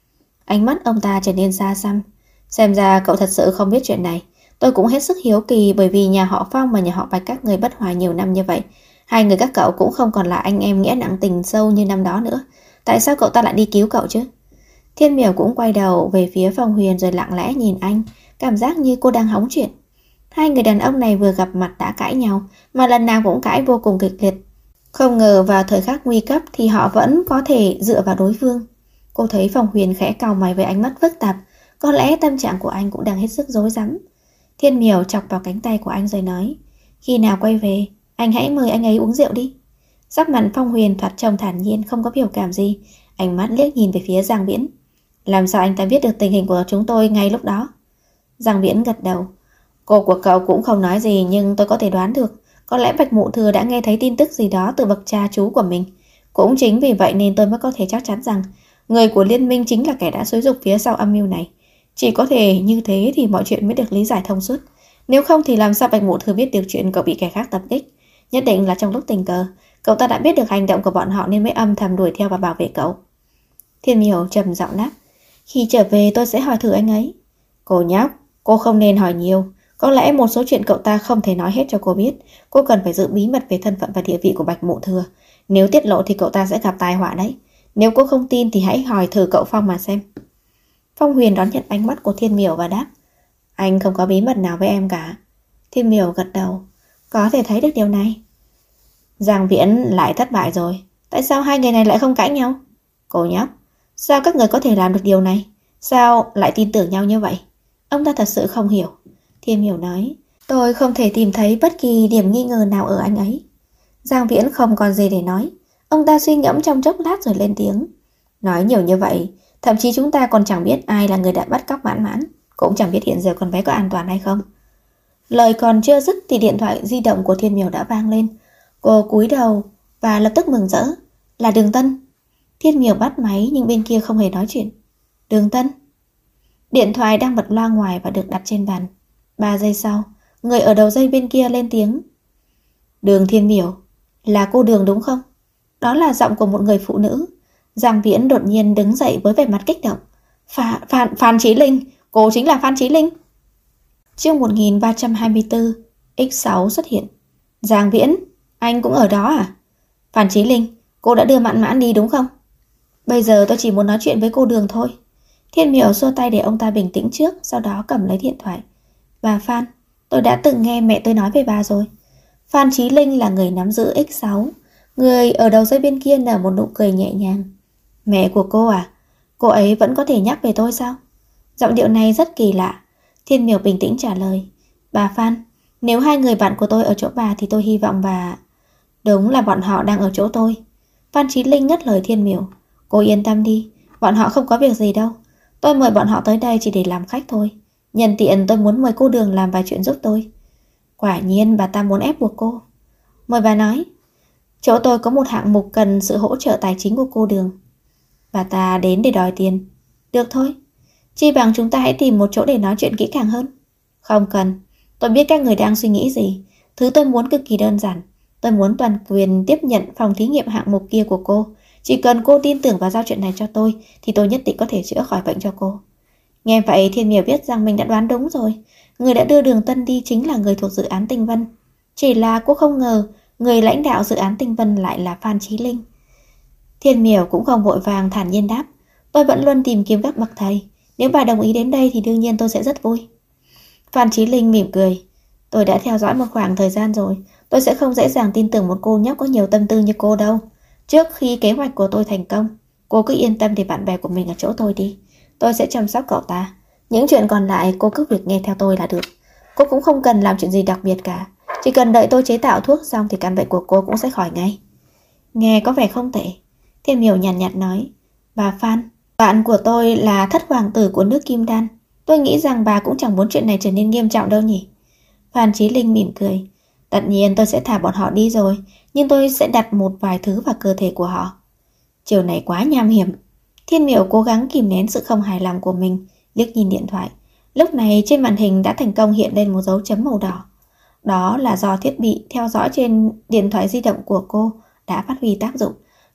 Ánh mắt ông ta trở nên xa xăm. Xem ra cậu thật sự không biết chuyện này. Tôi cũng hết sức hiếu kỳ, bởi vì nhà họ Phong và nhà họ Bạch các người bất hòa nhiều năm như vậy. Hai người các cậu cũng không còn là anh em nghĩa nặng tình sâu như năm đó nữa. Tại sao cậu ta lại đi cứu cậu chứ? Thiên Miểu cũng quay đầu về phía Phong Huyền rồi lặng lẽ nhìn anh, cảm giác như cô đang hóng chuyện. Hai người đàn ông này vừa gặp mặt đã cãi nhau, mà lần nào cũng cãi vô cùng kịch liệt. Không ngờ vào thời khắc nguy cấp thì họ vẫn có thể dựa vào đối phương. Cô thấy Phong Huyền khẽ cau mày với ánh mắt phức tạp. Có lẽ tâm trạng của anh cũng đang hết sức rối rắm. Thiên Miểu chọc vào cánh tay của anh rồi nói, khi nào quay về, anh hãy mời anh ấy uống rượu đi. Sắc mặt Phong Huyền thoạt trông thản nhiên, không có biểu cảm gì. Ánh mắt liếc nhìn về phía Giang Viễn. Làm sao anh ta biết được tình hình của chúng tôi ngay lúc đó? Giang Viễn gật đầu. Cô của cậu cũng không nói gì, nhưng tôi có thể đoán được. Có lẽ Bạch Mụ Thừa đã nghe thấy tin tức gì đó từ bậc cha chú của mình. Cũng chính vì vậy nên tôi mới có thể chắc chắn rằng người của liên minh chính là kẻ đã xúi giục phía sau âm mưu này. Chỉ có thể như thế thì mọi chuyện mới được lý giải thông suốt. Nếu không thì làm sao Bạch Mụ Thừa biết được chuyện cậu bị kẻ khác tập kích? Nhất định là trong lúc tình cờ, cậu ta đã biết được hành động của bọn họ nên mới âm thầm đuổi theo và bảo vệ cậu. Thiên Miểu trầm giọng đáp, khi trở về tôi sẽ hỏi thử anh ấy. Cô nhóc, cô không nên hỏi nhiều. Có lẽ một số chuyện cậu ta không thể nói hết cho cô biết. Cô cần phải giữ bí mật về thân phận và địa vị của Bạch Mụ Thừa. Nếu tiết lộ thì cậu ta sẽ gặp tai họa đấy. Nếu cô không tin thì hãy hỏi thử cậu Phong mà xem. Phong Huyền đón nhận ánh mắt của Thiên Miểu và đáp, anh không có bí mật nào với em cả. Thiên Miểu gật đầu, có thể thấy được điều này. Giang Viễn lại thất bại rồi. Tại sao hai người này lại không cãi nhau? Cô nhóc, sao các người có thể làm được điều này? Sao lại tin tưởng nhau như vậy? Ông ta thật sự không hiểu. Thiên Miểu nói, tôi không thể tìm thấy bất kỳ điểm nghi ngờ nào ở anh ấy. Giang Viễn không còn gì để nói. Ông ta suy ngẫm trong chốc lát rồi lên tiếng. Nói nhiều như vậy, thậm chí chúng ta còn chẳng biết ai là người đã bắt cóc Mãn Mãn, cũng chẳng biết hiện giờ con bé có an toàn hay không. Lời còn chưa dứt thì điện thoại di động của Thiên Miểu đã vang lên. Cô cúi đầu và lập tức mừng rỡ. Là Đường Tân. Thiên Miểu bắt máy nhưng bên kia không hề nói chuyện. Đường Tân. Điện thoại đang bật loa ngoài và được đặt trên bàn. 3 giây sau, người ở đầu dây bên kia lên tiếng. Đường Thiên Miểu, là cô Đường đúng không? Đó là giọng của một người phụ nữ. Giang Viễn đột nhiên đứng dậy với vẻ mặt kích động. Phan Chí Linh, cô chính là Phan Chí Linh. Chương 1324, X6 xuất hiện. Giang Viễn, anh cũng ở đó à? Phan Chí Linh, cô đã đưa Mãn Mãn đi đúng không? Bây giờ tôi chỉ muốn nói chuyện với cô Đường thôi. Thiên Miểu xua tay để ông ta bình tĩnh trước, sau đó cầm lấy điện thoại. Bà Phan, tôi đã từng nghe mẹ tôi nói về bà rồi. Phan Chí Linh là người nắm giữ X6. Người ở đầu dây bên kia nở một nụ cười nhẹ nhàng. Mẹ của cô à? Cô ấy vẫn có thể nhắc về tôi sao? Giọng điệu này rất kỳ lạ. Thiên Miểu bình tĩnh trả lời. Bà Phan, nếu hai người bạn của tôi ở chỗ bà thì tôi hy vọng bà... Đúng là bọn họ đang ở chỗ tôi. Phan Chí Linh ngắt lời Thiên Miểu. Cô yên tâm đi, bọn họ không có việc gì đâu. Tôi mời bọn họ tới đây chỉ để làm khách thôi. Nhân tiện tôi muốn mời cô Đường làm vài chuyện giúp tôi. Quả nhiên bà ta muốn ép buộc cô. Mời bà nói. Chỗ tôi có một hạng mục cần sự hỗ trợ tài chính của cô Đường. Bà ta đến để đòi tiền. Được thôi. Chi bằng chúng ta hãy tìm một chỗ để nói chuyện kỹ càng hơn. Không cần. Tôi biết các người đang suy nghĩ gì. Thứ tôi muốn cực kỳ đơn giản. Tôi muốn toàn quyền tiếp nhận phòng thí nghiệm hạng mục kia của cô. Chỉ cần cô tin tưởng và giao chuyện này cho tôi thì tôi nhất định có thể chữa khỏi bệnh cho cô. Nghe vậy Thiên Miểu biết rằng mình đã đoán đúng rồi. Người đã đưa Đường Tân đi chính là người thuộc dự án Tinh Vân. Chỉ là cô không ngờ người lãnh đạo dự án Tinh Vân lại là Phan Chí Linh. Thiên Miểu cũng không vội vàng, thản nhiên đáp. Tôi vẫn luôn tìm kiếm các bậc thầy. Nếu bà đồng ý đến đây thì đương nhiên tôi sẽ rất vui. Phan Chí Linh mỉm cười. Tôi đã theo dõi một khoảng thời gian rồi. Tôi sẽ không dễ dàng tin tưởng một cô nhóc có nhiều tâm tư như cô đâu. Trước khi kế hoạch của tôi thành công, cô cứ yên tâm để bạn bè của mình ở chỗ tôi đi. Tôi sẽ chăm sóc cậu ta. Những chuyện còn lại cô cứ việc nghe theo tôi là được. Cô cũng không cần làm chuyện gì đặc biệt cả. Chỉ cần đợi tôi chế tạo thuốc xong thì căn bệnh của cô cũng sẽ khỏi ngay. Nghe có vẻ không tệ. Thiên Miểu nhàn nhạt nói. Bà Phan, bạn của tôi là thất hoàng tử của nước Kim Đan. Tôi nghĩ rằng bà cũng chẳng muốn chuyện này trở nên nghiêm trọng đâu nhỉ. Phan Chí Linh mỉm cười. Tất nhiên tôi sẽ thả bọn họ đi rồi, nhưng tôi sẽ đặt một vài thứ vào cơ thể của họ. Chiều này quá nham hiểm. Thiên Miểu cố gắng kìm nén sự không hài lòng của mình, liếc nhìn điện thoại. Lúc này trên màn hình đã thành công hiện lên một dấu chấm màu đỏ. Đó là do thiết bị theo dõi trên điện thoại di động của cô đã phát huy tác dụng.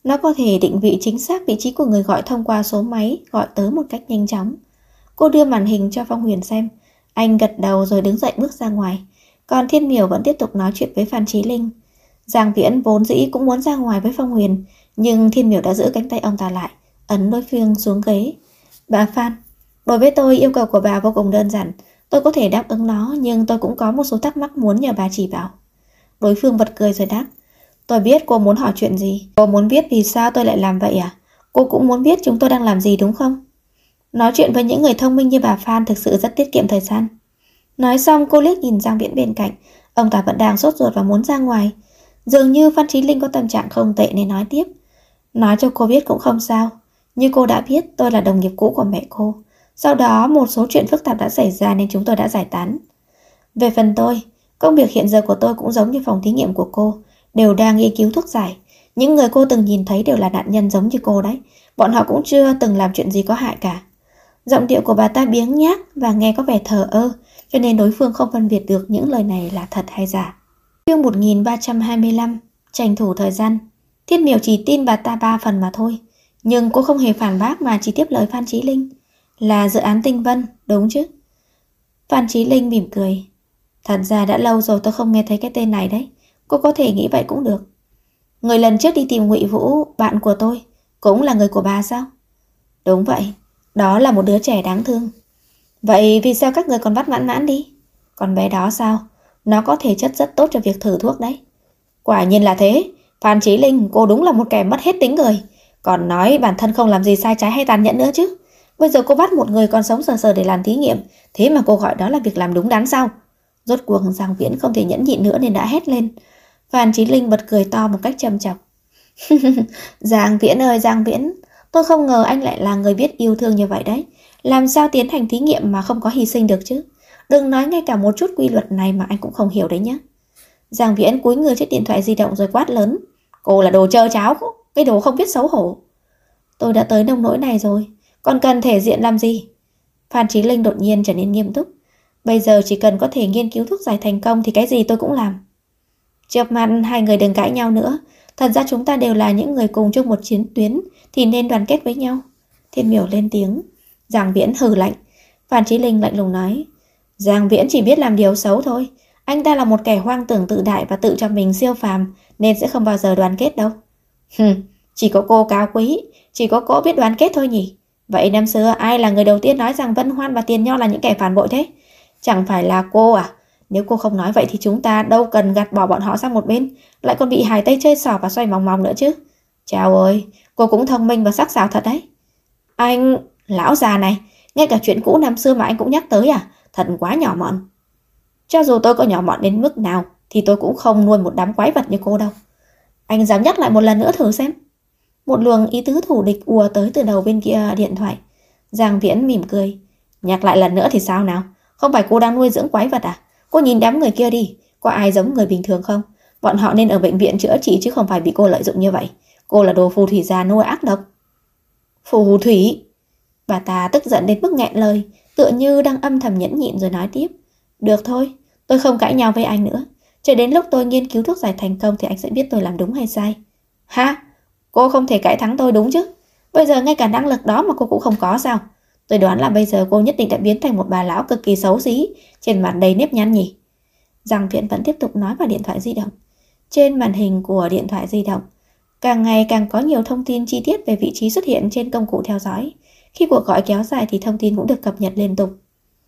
Nó có thể định vị chính xác vị trí của người gọi thông qua số máy gọi tới một cách nhanh chóng. Cô đưa màn hình cho Phong Huyền xem. Anh gật đầu rồi đứng dậy bước ra ngoài. Còn Thiên Miểu vẫn tiếp tục nói chuyện với Phan Chí Linh. Giang Viễn vốn dĩ cũng muốn ra ngoài với Phong Huyền, nhưng Thiên Miểu đã giữ cánh tay ông ta lại, ấn đối phương xuống ghế. Bà Phan, đối với tôi yêu cầu của bà vô cùng đơn giản. Tôi có thể đáp ứng nó, nhưng tôi cũng có một số thắc mắc muốn nhờ bà chỉ bảo. Đối phương bật cười rồi đáp. Tôi biết cô muốn hỏi chuyện gì. Cô muốn biết vì sao tôi lại làm vậy à? Cô cũng muốn biết chúng tôi đang làm gì đúng không? Nói chuyện với những người thông minh như bà Phan thực sự rất tiết kiệm thời gian. Nói xong cô liếc nhìn Giang Viễn bên cạnh. Ông ta vẫn đang sốt ruột và muốn ra ngoài. Dường như Phan Chí Linh có tâm trạng không tệ nên nói tiếp. Nói cho cô biết cũng không sao. Như cô đã biết, tôi là đồng nghiệp cũ của mẹ cô. Sau đó một số chuyện phức tạp đã xảy ra nên chúng tôi đã giải tán. Về phần tôi, công việc hiện giờ của tôi cũng giống như phòng thí nghiệm của cô, đều đang nghiên cứu thuốc giải. Những người cô từng nhìn thấy đều là nạn nhân giống như cô đấy. Bọn họ cũng chưa từng làm chuyện gì có hại cả. Giọng điệu của bà ta biếng nhác và nghe có vẻ thờ ơ, cho nên đối phương không phân biệt được những lời này là thật hay giả. Chương 1325, tranh thủ thời gian. Thiên Miểu chỉ tin bà ta 3 phần mà thôi, nhưng cô không hề phản bác mà chỉ tiếp lời Phan Chí Linh. Là dự án Tinh Vân, đúng chứ? Phan Chí Linh mỉm cười. Thật ra đã lâu rồi tôi không nghe thấy cái tên này đấy. Cô có thể nghĩ vậy cũng được. Người lần trước đi tìm Ngụy Vũ, bạn của tôi, cũng là người của bà sao? Đúng vậy, đó là một đứa trẻ đáng thương. Vậy vì sao các người còn bắt Mãn Mãn đi? Còn bé đó sao? Nó có thể chất rất tốt cho việc thử thuốc đấy. Quả nhiên là thế. Phan Chí Linh, cô đúng là một kẻ mất hết tính người. Còn nói bản thân không làm gì sai trái hay tàn nhẫn nữa chứ. Bây giờ cô bắt một người còn sống sờ sờ để làm thí nghiệm, thế mà cô gọi đó là việc làm đúng đắn sao? Rốt cuộc Giang Viễn không thể nhẫn nhịn nữa nên đã hét lên. Phan Chí Linh bật cười to một cách châm chọc. Giang Viễn ơi Giang Viễn, tôi không ngờ anh lại là người biết yêu thương như vậy đấy. Làm sao tiến hành thí nghiệm mà không có hy sinh được chứ? Đừng nói ngay cả một chút quy luật này mà anh cũng không hiểu đấy nhé. Giang Viễn cúi người chiếc điện thoại di động rồi quát lớn. Cô là đồ trơ cháo, cái đồ không biết xấu hổ. Tôi đã tới nông nỗi này rồi, còn cần thể diện làm gì? Phan Chí Linh đột nhiên trở nên nghiêm túc. Bây giờ chỉ cần có thể nghiên cứu thuốc giải thành công thì cái gì tôi cũng làm. Chợp mặt hai người đừng cãi nhau nữa. Thật ra chúng ta đều là những người cùng chung một chiến tuyến thì nên đoàn kết với nhau. Thiên Miểu lên tiếng. Giang Viễn hừ lạnh. Phan Chí Linh lạnh lùng nói. Giang Viễn chỉ biết làm điều xấu thôi. Anh ta là một kẻ hoang tưởng tự đại và tự cho mình siêu phàm nên sẽ không bao giờ đoàn kết đâu. Chỉ có cô cao quý, chỉ có cô biết đoàn kết thôi nhỉ. Vậy năm xưa ai là người đầu tiên nói rằng Vân Hoan và Tiền Nho là những kẻ phản bội thế? Chẳng phải là cô à? Nếu cô không nói vậy thì chúng ta đâu cần gạt bỏ bọn họ sang một bên, lại còn bị Hải Tây chơi xỏ và xoay vòng vòng nữa chứ. Chào ơi, cô cũng thông minh và sắc sảo thật đấy. Anh, lão già này, ngay cả chuyện cũ năm xưa mà anh cũng nhắc tới à? Thật quá nhỏ mọn. Cho dù tôi có nhỏ mọn đến mức nào thì tôi cũng không nuôi một đám quái vật như cô đâu. Anh dám nhắc lại một lần nữa thử xem. Một luồng ý tứ thù địch ùa tới từ đầu bên kia điện thoại. Giang Viễn mỉm cười. Nhắc lại lần nữa thì sao nào? Không phải cô đang nuôi dưỡng quái vật à? Cô nhìn đám người kia đi, có ai giống người bình thường không? Bọn họ nên ở bệnh viện chữa trị chứ không phải bị cô lợi dụng như vậy. Cô là đồ phù thủy già nuôi ác độc. Phù thủy? Bà ta tức giận đến mức nghẹn lời, tựa như đang âm thầm nhẫn nhịn rồi nói tiếp. Được thôi, tôi không cãi nhau với anh nữa. Chờ đến lúc tôi nghiên cứu thuốc giải thành công thì anh sẽ biết tôi làm đúng hay sai. Ha? Cô không thể cãi thắng tôi đúng chứ? Bây giờ ngay cả năng lực đó mà cô cũng không có sao? Tôi đoán là bây giờ cô nhất định đã biến thành một bà lão cực kỳ xấu xí, trên mặt đầy nếp nhăn nhỉ. Giang Viễn vẫn tiếp tục nói vào điện thoại di động. Trên màn hình của điện thoại di động, càng ngày càng có nhiều thông tin chi tiết về vị trí xuất hiện trên công cụ theo dõi. Khi cuộc gọi kéo dài thì thông tin cũng được cập nhật liên tục.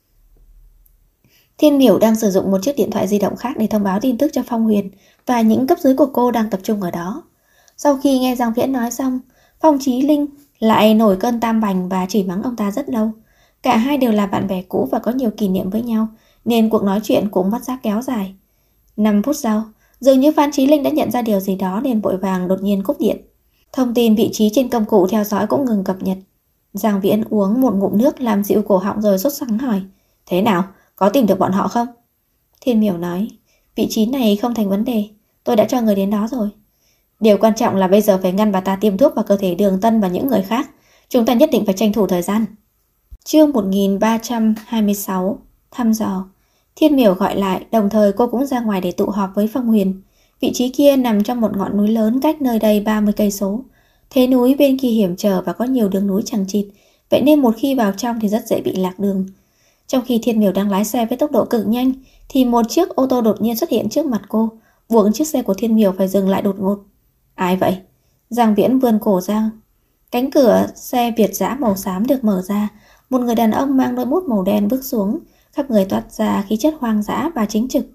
Thiên Miểu đang sử dụng một chiếc điện thoại di động khác để thông báo tin tức cho Phong Huyền và những cấp dưới của cô đang tập trung ở đó. Sau khi nghe Giang Viễn nói xong, Phong Chí Linh lại nổi cơn tam bành và chửi mắng ông ta rất lâu. Cả hai đều là bạn bè cũ và có nhiều kỷ niệm với nhau, nên cuộc nói chuyện cũng vắt giác kéo dài. 5 phút sau, dường như Phan Chí Linh đã nhận ra điều gì đó nên vội vàng đột nhiên cúp điện. Thông tin vị trí trên công cụ theo dõi cũng ngừng cập nhật. Giang Viễn uống một ngụm nước làm dịu cổ họng rồi sốt sắng hỏi. Thế nào? Có tìm được bọn họ không? Thiên Miểu nói. Vị trí này không thành vấn đề. Tôi đã cho người đến đó rồi. Điều quan trọng là bây giờ phải ngăn bà ta tiêm thuốc vào cơ thể Đường Tân và những người khác. Chúng ta nhất định phải tranh thủ thời gian. Chương 1326, thăm dò. Thiên Miểu gọi lại, đồng thời cô cũng ra ngoài để tụ họp với Phong Huyền. Vị trí kia nằm trong một ngọn núi lớn cách nơi đây 30 cây số. Thế núi bên kia hiểm trở và có nhiều đường núi chằng chịt, vậy nên một khi vào trong thì rất dễ bị lạc đường. Trong khi Thiên Miểu đang lái xe với tốc độ cực nhanh thì một chiếc ô tô đột nhiên xuất hiện trước mặt cô, buộc chiếc xe của Thiên Miểu phải dừng lại đột ngột. Ai vậy? Giang Viễn vươn cổ ra. Cánh cửa xe Việt dã màu xám được mở ra, một người đàn ông mang đôi mốt màu đen bước xuống, khắp người toát ra khí chất hoang dã và chính trực.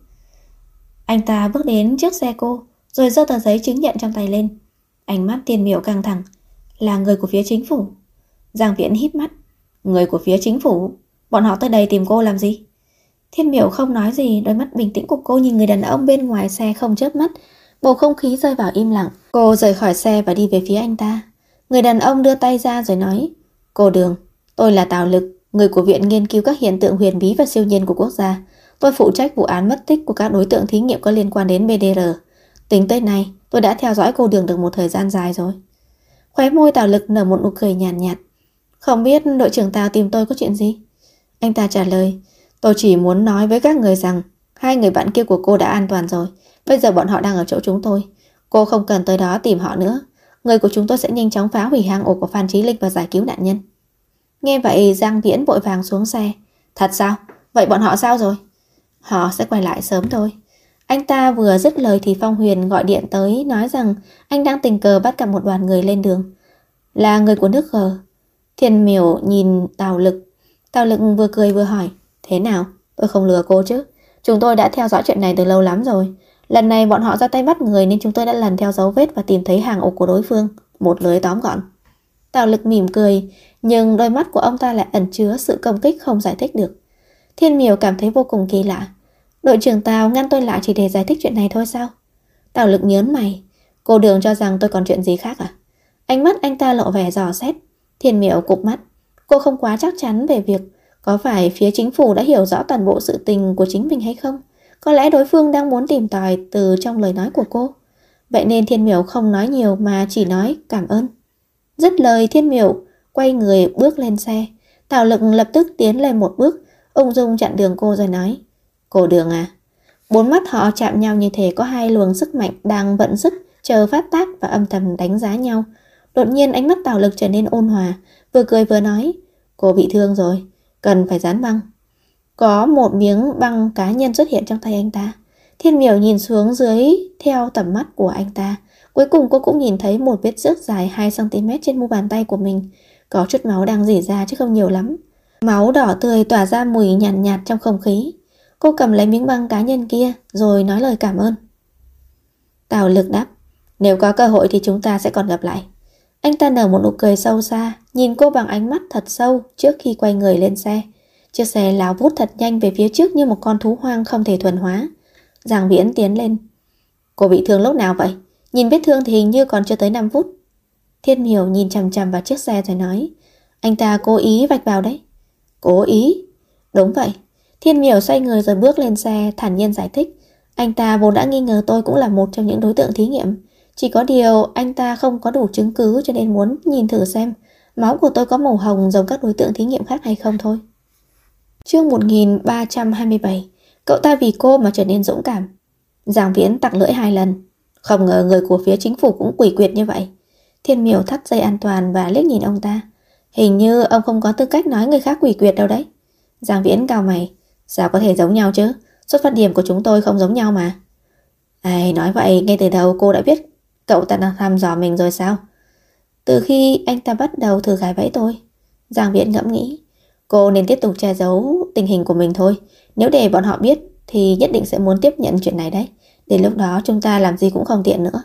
Anh ta bước đến trước xe cô, rồi giơ tờ giấy chứng nhận trong tay lên. Ánh mắt Thiên Miểu căng thẳng. Là người của phía chính phủ. Giang Viễn híp mắt. Người của phía chính phủ? Bọn họ tới đây tìm cô làm gì? Thiên Miểu không nói gì, đôi mắt bình tĩnh của cô nhìn người đàn ông bên ngoài xe không chớp mắt. Bầu không khí rơi vào im lặng. Cô rời khỏi xe và đi về phía anh ta. Người đàn ông đưa tay ra rồi nói: Cô Đường, tôi là Tào Lực, người của Viện Nghiên cứu các hiện tượng huyền bí và siêu nhiên của quốc gia. Tôi phụ trách vụ án mất tích của các đối tượng thí nghiệm có liên quan đến BDR. Tính tới nay, tôi đã theo dõi cô Đường được một thời gian dài rồi. Khóe môi Tào Lực nở một nụ cười nhàn nhạt. Không biết đội trưởng Tào tìm tôi có chuyện gì? Anh ta trả lời: Tôi chỉ muốn nói với các người rằng 2 người bạn kia của cô đã an toàn rồi. Bây giờ bọn họ đang ở chỗ chúng tôi. Cô không cần tới đó tìm họ nữa. Người của chúng tôi sẽ nhanh chóng phá hủy hang ổ của Phan Chí Linh và giải cứu nạn nhân. Nghe vậy Giang Viễn vội vàng xuống xe. Thật sao? Vậy bọn họ sao rồi? Họ sẽ quay lại sớm thôi. Anh ta vừa dứt lời thì Phong Huyền gọi điện tới, nói rằng anh đang tình cờ bắt gặp một đoàn người lên đường. Là người của nước G. Thiên Miểu nhìn Tào Lực. Tào Lực vừa cười vừa hỏi: Thế nào? Tôi không lừa cô chứ? Chúng tôi đã theo dõi chuyện này từ lâu lắm rồi. Lần này bọn họ ra tay bắt người nên chúng tôi đã lần theo dấu vết và tìm thấy hang ổ của đối phương. Một lưới tóm gọn. Tào Lực mỉm cười, nhưng đôi mắt của ông ta lại ẩn chứa sự công kích không giải thích được. Thiên Miểu cảm thấy vô cùng kỳ lạ. Đội trưởng Tào ngăn tôi lại chỉ để giải thích chuyện này thôi sao? Tào Lực nhớn mày. Cô Đường cho rằng tôi còn chuyện gì khác à? Ánh mắt anh ta lộ vẻ dò xét. Thiên Miểu cụp mắt. Cô không quá chắc chắn về việc có phải phía chính phủ đã hiểu rõ toàn bộ sự tình của chính mình hay không. Có lẽ đối phương đang muốn tìm tòi từ trong lời nói của cô. Vậy nên Thiên Miểu không nói nhiều mà chỉ nói cảm ơn. Dứt lời Thiên Miểu quay người bước lên xe. Tào Lực lập tức tiến lên một bước, ung dung chặn đường cô rồi nói: Cô Đường à? Bốn mắt họ chạm nhau như thể có 2 luồng sức mạnh đang vận sức chờ phát tác và âm thầm đánh giá nhau. Đột nhiên ánh mắt Tào Lực trở nên ôn hòa, vừa cười vừa nói: Cô bị thương rồi, cần phải dán băng. Có một miếng băng cá nhân xuất hiện trong tay anh ta. Thiên Miểu nhìn xuống dưới theo tầm mắt của anh ta. Cuối cùng cô cũng nhìn thấy một vết rước dài 2cm trên mu bàn tay của mình. Có chút máu đang rỉ ra chứ không nhiều lắm. Máu đỏ tươi tỏa ra mùi nhàn nhạt trong không khí. Cô cầm lấy miếng băng cá nhân kia rồi nói lời cảm ơn. Tào Lực đáp: Nếu có cơ hội thì chúng ta sẽ còn gặp lại. Anh ta nở một nụ cười sâu xa, nhìn cô bằng ánh mắt thật sâu trước khi quay người lên xe. Chiếc xe lao vút thật nhanh về phía trước như một con thú hoang không thể thuần hóa. Giang Viễn tiến lên. Cô bị thương lúc nào vậy? Nhìn vết thương thì hình như còn chưa tới 5 phút. Thiên Miểu nhìn chằm chằm vào chiếc xe rồi nói: Anh ta cố ý vạch vào đấy. Cố ý? Đúng vậy. Thiên Miểu xoay người rồi bước lên xe, thản nhiên giải thích: Anh ta vốn đã nghi ngờ tôi cũng là một trong những đối tượng thí nghiệm. Chỉ có điều anh ta không có đủ chứng cứ cho nên muốn nhìn thử xem máu của tôi có màu hồng giống các đối tượng thí nghiệm khác hay không thôi. Chương 1327. Cậu ta vì cô mà trở nên dũng cảm. Giang Viễn tặc lưỡi 2 lần. Không ngờ người của phía chính phủ cũng quỷ quyệt như vậy. Thiên Miểu thắt dây an toàn và liếc nhìn ông ta. Hình như ông không có tư cách nói người khác quỷ quyệt đâu đấy. Giang Viễn cau mày. Sao có thể giống nhau chứ? Xuất phát điểm của chúng tôi không giống nhau mà. Ai nói vậy, ngay từ đầu cô đã biết cậu ta đang thăm dò mình rồi sao? Từ khi anh ta bắt đầu thử gài bẫy tôi. Giang Viễn ngẫm nghĩ. Cô nên tiếp tục che giấu tình hình của mình thôi. Nếu để bọn họ biết thì nhất định sẽ muốn tiếp nhận chuyện này đấy. Đến lúc đó chúng ta làm gì cũng không tiện nữa.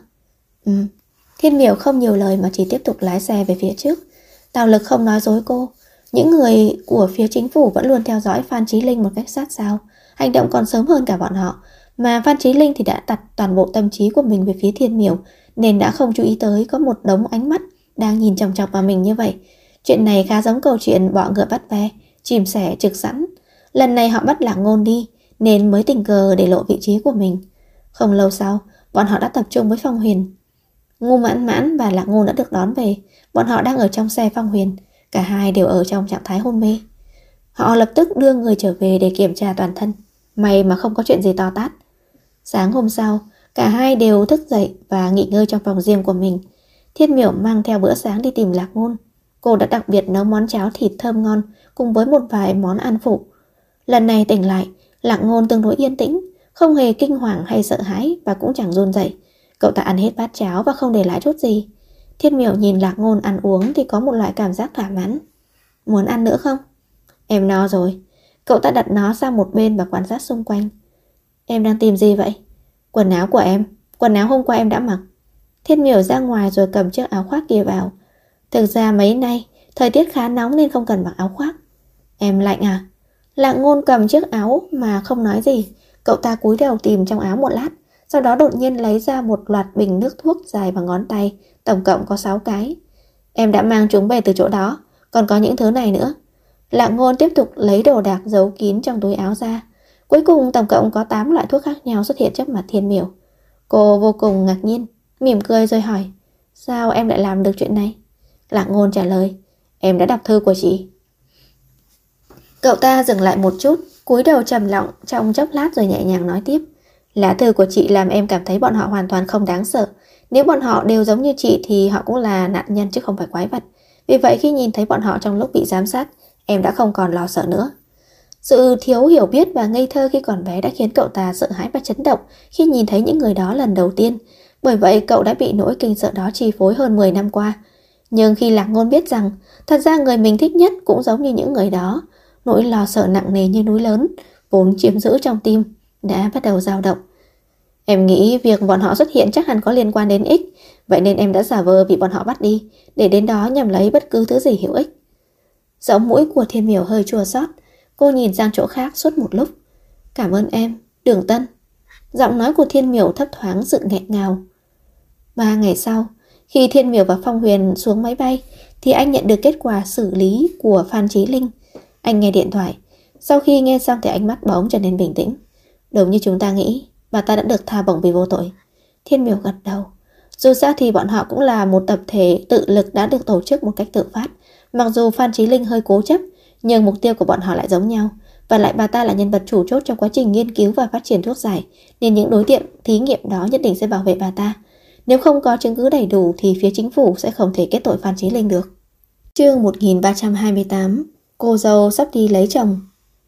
Thiên Miểu không nhiều lời mà chỉ tiếp tục lái xe về phía trước. Tào Lực không nói dối cô. Những người của phía chính phủ vẫn luôn theo dõi Phan Chí Linh một cách sát sao. Hành động còn sớm hơn cả bọn họ. Mà Phan Chí Linh thì đã đặt toàn bộ tâm trí của mình về phía Thiên Miểu, nên đã không chú ý tới có một đống ánh mắt đang nhìn chòng chọc vào mình như vậy. Chuyện này khá giống câu chuyện bọ ngựa bắt ve, chìm sẻ trực sẵn. Lần này họ bắt Lạc Ngôn đi, nên mới tình cờ để lộ vị trí của mình. Không lâu sau, bọn họ đã tập trung với Phong Huyền. Ngô Mãn Mãn và Lạc Ngôn đã được đón về. Bọn họ đang ở trong xe Phong Huyền. Cả hai đều ở trong trạng thái hôn mê. Họ lập tức đưa người trở về để kiểm tra toàn thân. May mà không có chuyện gì to tát. Sáng hôm sau, cả hai đều thức dậy và nghỉ ngơi trong phòng riêng của mình. Thiên Miểu mang theo bữa sáng đi tìm Lạc Ngôn. Cô đã đặc biệt nấu món cháo thịt thơm ngon cùng với một vài món ăn phụ. Lần này tỉnh lại, Lạc Ngôn tương đối yên tĩnh, không hề kinh hoàng hay sợ hãi và cũng chẳng run rẩy. Cậu ta ăn hết bát cháo và không để lại chút gì. Thiên Miểu nhìn Lạc Ngôn ăn uống thì có một loại cảm giác thỏa mãn. Muốn ăn nữa không? Em no rồi. Cậu ta đặt nó sang một bên và quan sát xung quanh. Em đang tìm gì vậy? Quần áo của em. Quần áo hôm qua em đã mặc. Thiên Miểu ra ngoài rồi cầm chiếc áo khoác kia vào. Thực ra mấy nay thời tiết khá nóng nên không cần mặc áo khoác. Em lạnh à? Lạc Ngôn cầm chiếc áo mà không nói gì. Cậu ta cúi đầu tìm trong áo một lát, sau đó đột nhiên lấy ra một loạt bình nước thuốc dài bằng ngón tay, tổng cộng có 6 cái. Em đã mang chúng về từ chỗ đó, còn có những thứ này nữa. Lạc Ngôn tiếp tục lấy đồ đạc giấu kín trong túi áo ra. Cuối cùng tổng cộng có 8 loại thuốc khác nhau xuất hiện trước mặt Thiên Miểu. Cô vô cùng ngạc nhiên, mỉm cười rồi hỏi, sao em lại làm được chuyện này? Lạc Ngôn trả lời, em đã đọc thư của chị. Cậu ta dừng lại một chút, cúi đầu trầm lặng trong chốc lát rồi nhẹ nhàng nói tiếp. Lá thư của chị làm em cảm thấy bọn họ hoàn toàn không đáng sợ. Nếu bọn họ đều giống như chị thì họ cũng là nạn nhân chứ không phải quái vật. Vì vậy khi nhìn thấy bọn họ trong lúc bị giám sát, em đã không còn lo sợ nữa. Sự thiếu hiểu biết và ngây thơ khi còn bé đã khiến cậu ta sợ hãi và chấn động khi nhìn thấy những người đó lần đầu tiên. Bởi vậy cậu đã bị nỗi kinh sợ đó chi phối hơn 10 năm qua. Nhưng khi Lạc Ngôn biết rằng thật ra người mình thích nhất cũng giống như những người đó, nỗi lo sợ nặng nề như núi lớn vốn chiếm giữ trong tim đã bắt đầu dao động. Em nghĩ việc bọn họ xuất hiện chắc hẳn có liên quan đến X, vậy nên em đã giả vờ bị bọn họ bắt đi để đến đó nhằm lấy bất cứ thứ gì hữu ích. Giọng mũi của Thiên Miểu hơi chua xót. Cô nhìn sang chỗ khác suốt một lúc. Cảm ơn em, Đường Tân. Giọng nói của Thiên Miểu thấp thoáng sự nghẹn ngào. 3 ngày sau, khi Thiên Miểu và Phong Huyền xuống máy bay thì anh nhận được kết quả xử lý của Phan Chí Linh. Anh nghe điện thoại. Sau khi nghe xong thì ánh mắt bỗng trở nên bình tĩnh. Đúng như chúng ta nghĩ, bà ta đã được tha bổng vì vô tội. Thiên Miểu gật đầu. Dù sao thì bọn họ cũng là một tập thể tự lực đã được tổ chức một cách tự phát. Mặc dù Phan Chí Linh hơi cố chấp, nhưng mục tiêu của bọn họ lại giống nhau. Và lại bà ta là nhân vật chủ chốt trong quá trình nghiên cứu và phát triển thuốc giải, nên những đối tượng thí nghiệm đó nhất định sẽ bảo vệ bà ta. Nếu không có chứng cứ đầy đủ thì phía chính phủ sẽ không thể kết tội Phan Chí Linh được. Chương 1328. Cô dâu sắp đi lấy chồng.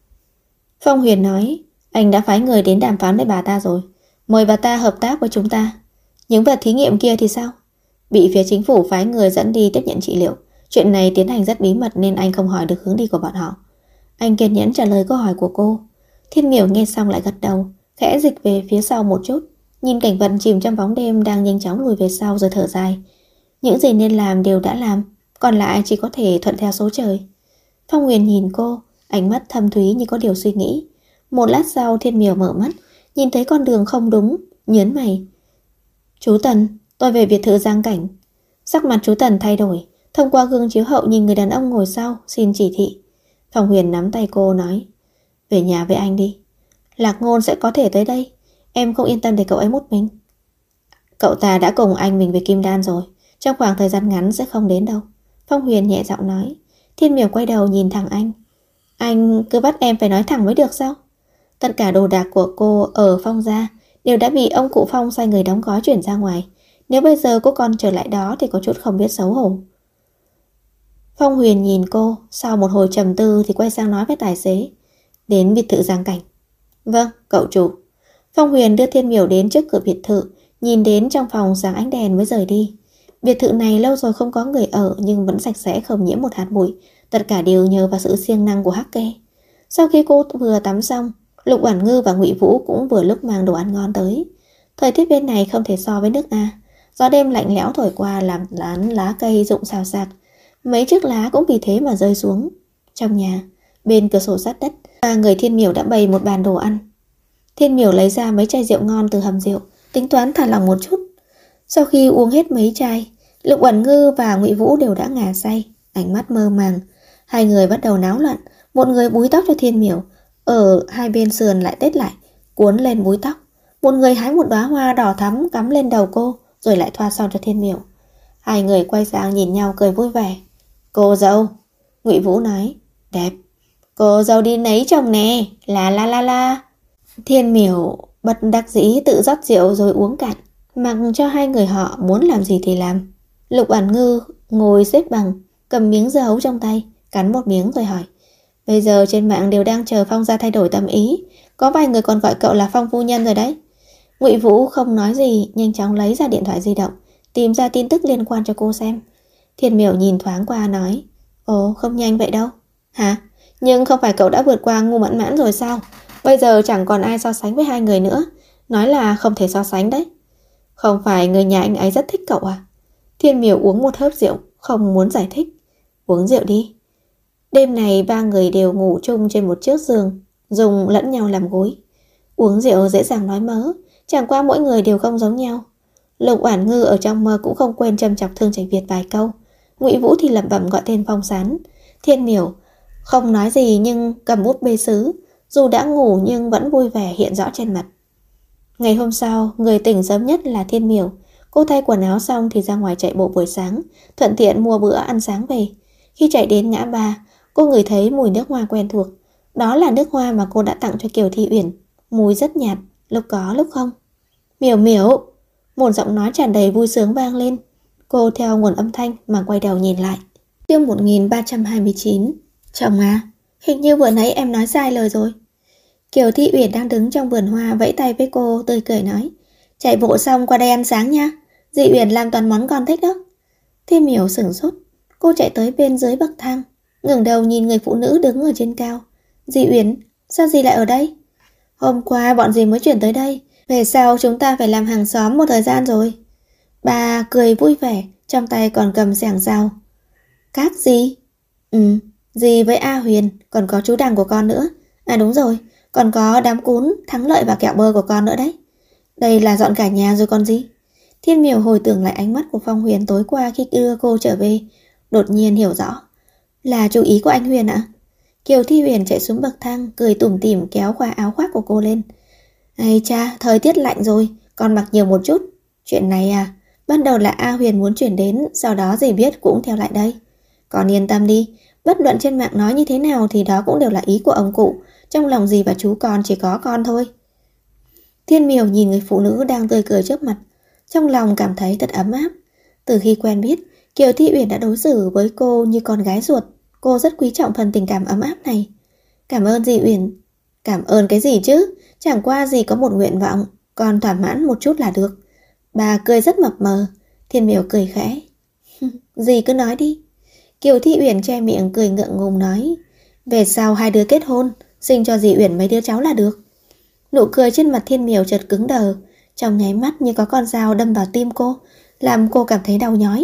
Phong Huyền nói, anh đã phái người đến đàm phán với bà ta rồi, mời bà ta hợp tác với chúng ta. Những vật thí nghiệm kia thì sao? Bị phía chính phủ phái người dẫn đi tiếp nhận trị liệu. Chuyện này tiến hành rất bí mật nên anh không hỏi được hướng đi của bọn họ. Anh kiên nhẫn trả lời câu hỏi của cô. Thiên Miểu nghe xong lại gật đầu, khẽ dịch về phía sau một chút, nhìn cảnh vật chìm trong bóng đêm đang nhanh chóng lùi về sau rồi thở dài. Những gì nên làm đều đã làm, còn lại chỉ có thể thuận theo số trời. Phong Huyền nhìn cô, ánh mắt thâm thúy như có điều suy nghĩ. Một lát sau Thiên Miểu mở mắt, nhìn thấy con đường không đúng, nhớn mày. Chú Tần, tôi về biệt thự Giang Cảnh. Sắc mặt chú Tần thay đổi, thông qua gương chiếu hậu nhìn người đàn ông ngồi sau, xin chỉ thị. Phong Huyền nắm tay cô nói, về nhà với anh đi. Lạc Ngôn sẽ có thể tới đây, em không yên tâm để cậu ấy một mình. Cậu ta đã cùng anh mình về Kim Đan rồi, trong khoảng thời gian ngắn sẽ không đến đâu. Phong Huyền nhẹ giọng nói. Thiên Miểu quay đầu nhìn thẳng anh. Anh cứ bắt em phải nói thẳng mới được sao? Tất cả đồ đạc của cô ở Phong gia đều đã bị ông cụ Phong sai người đóng gói chuyển ra ngoài. Nếu bây giờ cô còn trở lại đó thì có chút không biết xấu hổ. Phong Huyền nhìn cô, sau một hồi trầm tư thì quay sang nói với tài xế. Đến biệt thự Giang Cảnh. Vâng, cậu chủ. Phong Huyền đưa Thiên Miểu đến trước cửa biệt thự, nhìn đến trong phòng sáng ánh đèn mới rời đi. Biệt thự này lâu rồi không có người ở nhưng vẫn sạch sẽ không nhiễm một hạt bụi, tất cả đều nhờ vào sự siêng năng của Hắc Kê. Sau khi cô vừa tắm xong, Lục Oản Ngư và Ngụy Vũ cũng vừa lúc mang đồ ăn ngon tới. Thời tiết bên này không thể so với nước A. Gió đêm lạnh lẽo thổi qua làm lá cây rụng xào xạc. Mấy chiếc lá cũng vì thế mà rơi xuống. Trong nhà, bên cửa sổ sát đất, ba người Thiên Miểu đã bày một bàn đồ ăn. Thiên Miểu lấy ra mấy chai rượu ngon từ hầm rượu, tính toán thả lỏng một chút. Sau khi uống hết mấy chai, Lục Oản Ngư và Ngụy Vũ đều đã ngà say, ánh mắt mơ màng. Hai người bắt đầu náo loạn, một người búi tóc cho Thiên Miểu, ở hai bên sườn lại tết lại, cuốn lên búi tóc. Một người hái một đóa hoa đỏ thắm cắm lên đầu cô, rồi lại thoa son cho Thiên Miểu. Hai người quay sang nhìn nhau cười vui vẻ. Cô dâu, Ngụy Vũ nói, đẹp. Cô dâu đi lấy chồng nè, la la la la. Thiên Miểu bất đắc dĩ tự rót rượu rồi uống cạn, mặc cho hai người họ muốn làm gì thì làm. Lục Oản Ngư ngồi xếp bằng, cầm miếng dưa hấu trong tay, cắn một miếng rồi hỏi. Bây giờ trên mạng đều đang chờ Phong gia thay đổi tâm ý, có vài người còn gọi cậu là Phong phu nhân rồi đấy. Ngụy Vũ không nói gì, nhanh chóng lấy ra điện thoại di động, tìm ra tin tức liên quan cho cô xem. Thiên Miểu nhìn thoáng qua nói, ồ, không nhanh vậy đâu. Hả? Nhưng không phải cậu đã vượt qua Ngu Mãn Mãn rồi sao? Bây giờ chẳng còn ai so sánh với hai người nữa. Nói là không thể so sánh đấy. Không phải người nhà anh ấy rất thích cậu à? Thiên Miểu uống một hớp rượu, không muốn giải thích. Uống rượu đi. Đêm này ba người đều ngủ chung trên một chiếc giường, dùng lẫn nhau làm gối. Uống rượu dễ dàng nói mớ, chẳng qua mỗi người đều không giống nhau. Lục Oản Ngư ở trong mơ cũng không quên châm chọc Thương Trạch Việt vài câu. Ngụy Vũ thì lẩm bẩm gọi tên Phong Sán. Thiên Miểu không nói gì nhưng cầm bút bê sứ, dù đã ngủ nhưng vẫn vui vẻ hiện rõ trên mặt. Ngày hôm sau, người tỉnh sớm nhất là Thiên Miểu. Cô thay quần áo xong thì ra ngoài chạy bộ buổi sáng, thuận tiện mua bữa ăn sáng về. Khi chạy đến ngã ba, cô ngửi thấy mùi nước hoa quen thuộc. Đó là nước hoa mà cô đã tặng cho Kiều Thị Uyển. Mùi rất nhạt, lúc có lúc không. Miểu Miểu! Một giọng nói tràn đầy vui sướng vang lên. Cô theo nguồn âm thanh mà quay đầu nhìn lại. Chương 1329. Chồng à, hình như vừa nãy em nói sai lời rồi. Kiều Thị Uyển đang đứng trong vườn hoa vẫy tay với cô, tươi cười nói, chạy bộ xong qua đây ăn sáng nha, dì Uyển làm toàn món con thích đó. Thiên Miểu sửng sốt, cô chạy tới bên dưới bậc thang, ngẩng đầu nhìn người phụ nữ đứng ở trên cao. Dì Uyển, sao dì lại ở đây? Hôm qua bọn dì mới chuyển tới đây, về sau chúng ta phải làm hàng xóm một thời gian rồi. Bà cười vui vẻ, trong tay còn cầm xẻng dao. Các dì? Dì với A Huyền, còn có chú Đằng của con nữa. À đúng rồi, còn có đám cún, Thắng Lợi và kẹo bơ của con nữa đấy. Đây là dọn cả nhà rồi còn gì. Thiên Miểu hồi tưởng lại ánh mắt của Phong Huyền tối qua khi đưa cô trở về, đột nhiên hiểu rõ. Là chú ý của anh Huyền ạ? Kiều Thi Huyền chạy xuống bậc thang, cười tủm tỉm kéo qua áo khoác của cô lên. Ây cha, thời tiết lạnh rồi, con mặc nhiều một chút. Chuyện này à, ban đầu là A Huyền muốn chuyển đến, sau đó dì biết cũng theo lại đây. Con yên tâm đi, bất luận trên mạng nói như thế nào thì đó cũng đều là ý của ông cụ. Trong lòng dì và chú con chỉ có con thôi. Thiên Miểu nhìn người phụ nữ đang tươi cười trước mặt, trong lòng cảm thấy thật ấm áp. Từ khi quen biết, Kiều Thi Uyển đã đối xử với cô như con gái ruột. Cô rất quý trọng phần tình cảm ấm áp này. Cảm ơn dì Uyển. Cảm ơn cái gì chứ? Chẳng qua dì có một nguyện vọng, còn thỏa mãn một chút là được. Bà cười rất mập mờ. Thiên Miểu cười khẽ. Dì cứ nói đi. Kiều Thi Uyển che miệng cười ngượng ngùng nói, về sau hai đứa kết hôn, sinh cho dì Uyển mấy đứa cháu là được. Nụ cười trên mặt Thiên Miểu chợt cứng đờ, trong nháy mắt như có con dao đâm vào tim cô, làm cô cảm thấy đau nhói.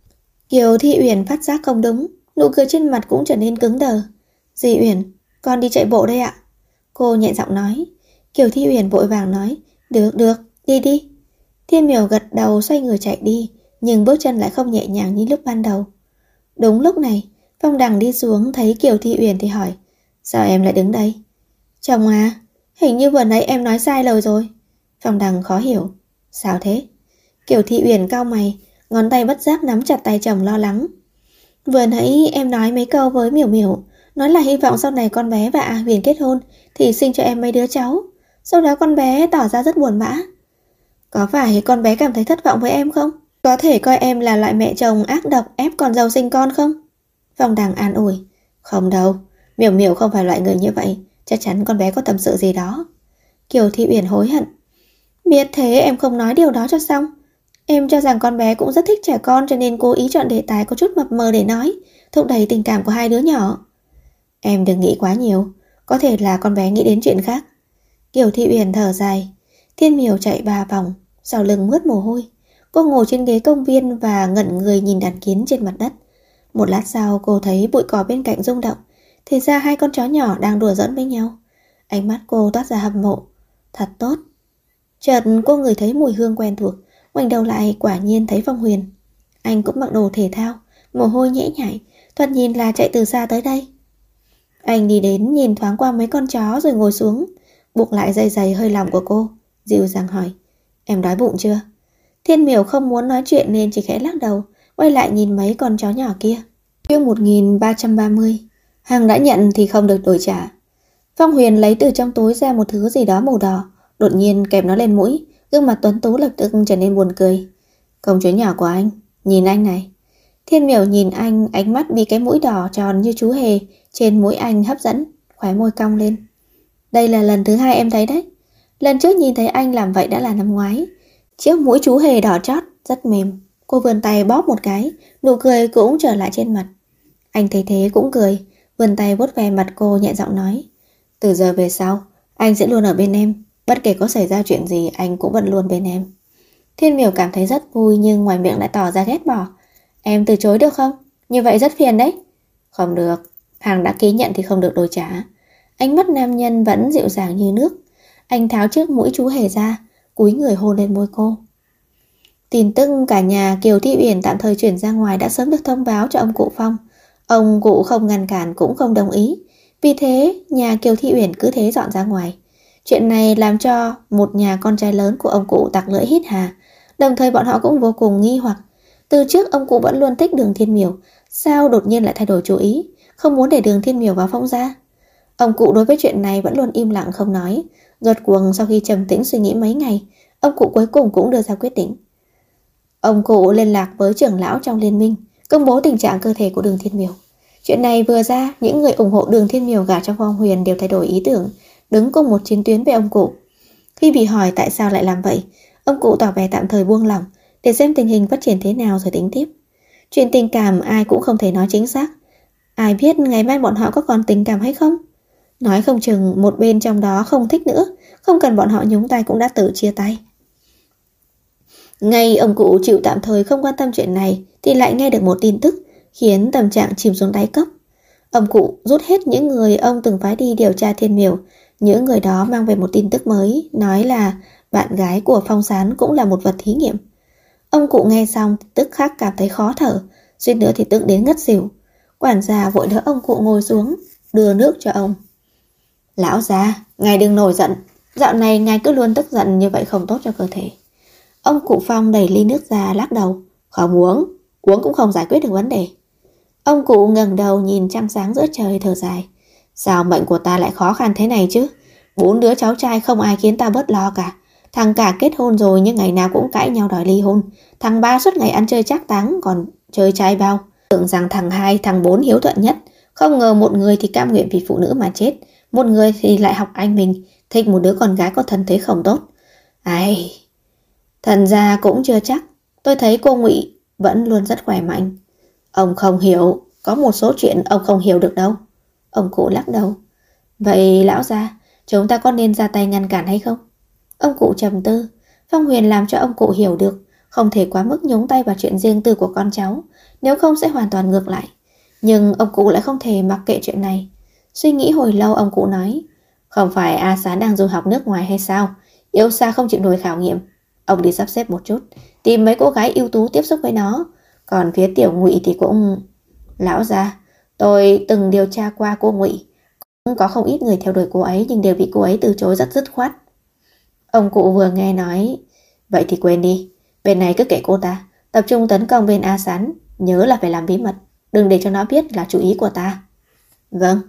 Kiều Thi Uyển phát giác không đúng, nụ cười trên mặt cũng trở nên cứng đờ. Dì Uyển, con đi chạy bộ đây ạ. Cô nhẹ giọng nói. Kiều Thi Uyển vội vàng nói, được, đi đi. Thiên Miểu gật đầu xoay người chạy đi, nhưng bước chân lại không nhẹ nhàng như lúc ban đầu. Đúng lúc này, Phong Đằng đi xuống thấy Kiều Thi Uyển thì hỏi, sao em lại đứng đây? Chồng à, hình như vừa nãy em nói sai lời rồi. Phong Đằng khó hiểu, sao thế? Kiều Thi Uyển cau mày, ngón tay bất giác nắm chặt tay chồng lo lắng. Vừa nãy em nói mấy câu với Miểu Miểu, nói là hy vọng sau này con bé và A Huyền kết hôn thì sinh cho em mấy đứa cháu. Sau đó con bé tỏ ra rất buồn bã. Có phải con bé cảm thấy thất vọng với em không? Có thể coi em là loại mẹ chồng ác độc ép con dâu sinh con không? Phong Đằng an ủi. Không đâu, Miểu Miểu không phải loại người như vậy, chắc chắn con bé có tâm sự gì đó. Kiều Thi Uyển hối hận. Biết thế em không nói điều đó cho xong. Em cho rằng con bé cũng rất thích trẻ con cho nên cố ý chọn đề tài có chút mập mờ để nói, thúc đẩy tình cảm của hai đứa nhỏ. Em đừng nghĩ quá nhiều, có thể là con bé nghĩ đến chuyện khác. Kiều Thi Uyển thở dài. Thiên Miểu chạy 3 vòng, sau lưng mướt mồ hôi. Cô ngồi trên ghế công viên và ngẩn người nhìn đàn kiến trên mặt đất. Một lát sau cô thấy bụi cỏ bên cạnh rung động. Thì ra hai con chó nhỏ đang đùa giỡn với nhau. Ánh mắt cô toát ra hâm mộ. Thật tốt. Chợt cô ngửi thấy mùi hương quen thuộc, ngoảnh đầu lại quả nhiên thấy Phong Huyền. Anh cũng mặc đồ thể thao, mồ hôi nhễ nhại, thoạt nhìn là chạy từ xa tới đây. Anh đi đến nhìn thoáng qua mấy con chó rồi ngồi xuống, buộc lại dây giày hơi lỏng của cô, dịu dàng hỏi, em đói bụng chưa? Thiên Miểu không muốn nói chuyện nên chỉ khẽ lắc đầu, quay lại nhìn mấy con chó nhỏ kia. Chương 1330. Hàng đã nhận thì không được đổi trả. Phong Huyền lấy từ trong túi ra một thứ gì đó màu đỏ, đột nhiên kẹp nó lên mũi, gương mặt tuấn tú lập tức trở nên buồn cười. Công chúa nhỏ của anh, Nhìn anh này. Thiên Miểu nhìn anh, ánh mắt bị cái mũi đỏ tròn như chú hề trên mũi anh hấp dẫn, khóe môi cong lên. Đây là lần thứ 2 em thấy đấy. Lần trước nhìn thấy anh làm vậy đã là năm ngoái. Chiếc mũi chú hề đỏ chót, rất mềm. Cô vươn tay bóp một cái, nụ cười cũng trở lại trên mặt. Anh thấy thế cũng cười, vươn tay vuốt ve mặt cô nhẹ giọng nói. Từ giờ về sau, anh sẽ luôn ở bên em. Bất kể có xảy ra chuyện gì, anh cũng vẫn luôn bên em. Thiên Miểu cảm thấy rất vui nhưng ngoài miệng lại tỏ ra ghét bỏ. Em từ chối được không? Như vậy rất phiền đấy. Không được, hàng đã ký nhận thì không được đổi trả. Ánh mắt nam nhân vẫn dịu dàng như nước. Anh tháo chiếc mũi chú hề ra, cúi người hôn lên môi cô. Tin tức cả nhà Kiều Thị Uyển tạm thời chuyển ra ngoài đã sớm được thông báo cho ông cụ Phong. Ông cụ không ngăn cản cũng không đồng ý. Vì thế nhà Kiều Thị Uyển cứ thế dọn ra ngoài. Chuyện này làm cho một nhà con trai lớn của ông cụ tặc lưỡi hít hà. Đồng thời bọn họ cũng vô cùng nghi hoặc. Từ trước ông cụ vẫn luôn thích Đường Thiên Miểu, sao đột nhiên lại thay đổi chủ ý, không muốn để Đường Thiên Miểu vào Phong gia. Ông cụ đối với chuyện này vẫn luôn im lặng không nói. Rốt cuộc sau khi trầm tĩnh suy nghĩ mấy ngày, ông cụ cuối cùng cũng đưa ra quyết định. Ông cụ liên lạc với trưởng lão trong liên minh, công bố tình trạng cơ thể của Đường Thiên Miểu. Chuyện này vừa ra, những người ủng hộ Đường Thiên Miểu gả cho Phong Huyền đều thay đổi ý tưởng, đứng cùng một chiến tuyến với ông cụ. Khi bị hỏi tại sao lại làm vậy, ông cụ tỏ vẻ tạm thời buông lỏng, để xem tình hình phát triển thế nào rồi tính tiếp. Chuyện tình cảm ai cũng không thể nói chính xác. Ai biết ngày mai bọn họ có còn tình cảm hay không? Nói không chừng một bên trong đó không thích nữa, không cần bọn họ nhúng tay cũng đã tự chia tay. Ngay ông cụ chịu tạm thời không quan tâm chuyện này thì lại nghe được một tin tức khiến tâm trạng chìm xuống đáy cốc. Ông cụ rút hết những người ông từng phái đi điều tra Thiên Miểu. Những người đó mang về một tin tức mới, nói là bạn gái của Phong Sán cũng là một vật thí nghiệm. Ông cụ nghe xong tức khắc cảm thấy khó thở, suýt nữa thì tức đến ngất xỉu. Quản gia vội đỡ ông cụ ngồi xuống, đưa nước cho ông. Lão già, ngài đừng nổi giận, dạo này ngài cứ luôn tức giận như vậy không tốt cho cơ thể. Ông cụ Phong đẩy ly nước ra lắc đầu. Không uống, uống cũng không giải quyết được vấn đề. Ông cụ ngẩng đầu nhìn trăng sáng giữa trời thở dài. Sao mệnh của ta lại khó khăn thế này chứ? 4 đứa cháu trai không ai khiến ta bớt lo cả. Thằng cả kết hôn rồi nhưng ngày nào cũng cãi nhau đòi ly hôn. Thằng ba suốt ngày ăn chơi trác táng còn chơi trai bao. Tưởng rằng thằng 2, thằng 4 hiếu thuận nhất. Không ngờ một người thì cam nguyện vì phụ nữ mà chết, một người thì lại học anh mình, thích một đứa con gái có thân thế không tốt. Ai... Thần ra cũng chưa chắc. Tôi thấy cô Ngụy vẫn luôn rất khỏe mạnh. Ông không hiểu, có một số chuyện ông không hiểu được đâu. Ông cụ lắc đầu. Vậy lão gia, chúng ta có nên ra tay ngăn cản hay không? Ông cụ trầm tư. Phong Huyền làm cho ông cụ hiểu được không thể quá mức nhúng tay vào chuyện riêng tư của con cháu, nếu không sẽ hoàn toàn ngược lại. Nhưng ông cụ lại không thể mặc kệ chuyện này. Suy nghĩ hồi lâu ông cụ nói. Không phải A Sán đang du học nước ngoài hay sao? Yêu xa không chịu nổi khảo nghiệm. Ông đi sắp xếp một chút, tìm mấy cô gái ưu tú tiếp xúc với nó. Còn phía Tiểu Ngụy thì cũng... Lão gia, tôi từng điều tra qua cô Ngụy. Cũng có không ít người theo đuổi cô ấy nhưng đều bị cô ấy từ chối rất dứt khoát. Ông cụ vừa nghe nói. Vậy thì quên đi, bên này cứ kệ cô ta, tập trung tấn công bên A Sán. Nhớ là phải làm bí mật, đừng để cho nó biết là chủ ý của ta. Vâng.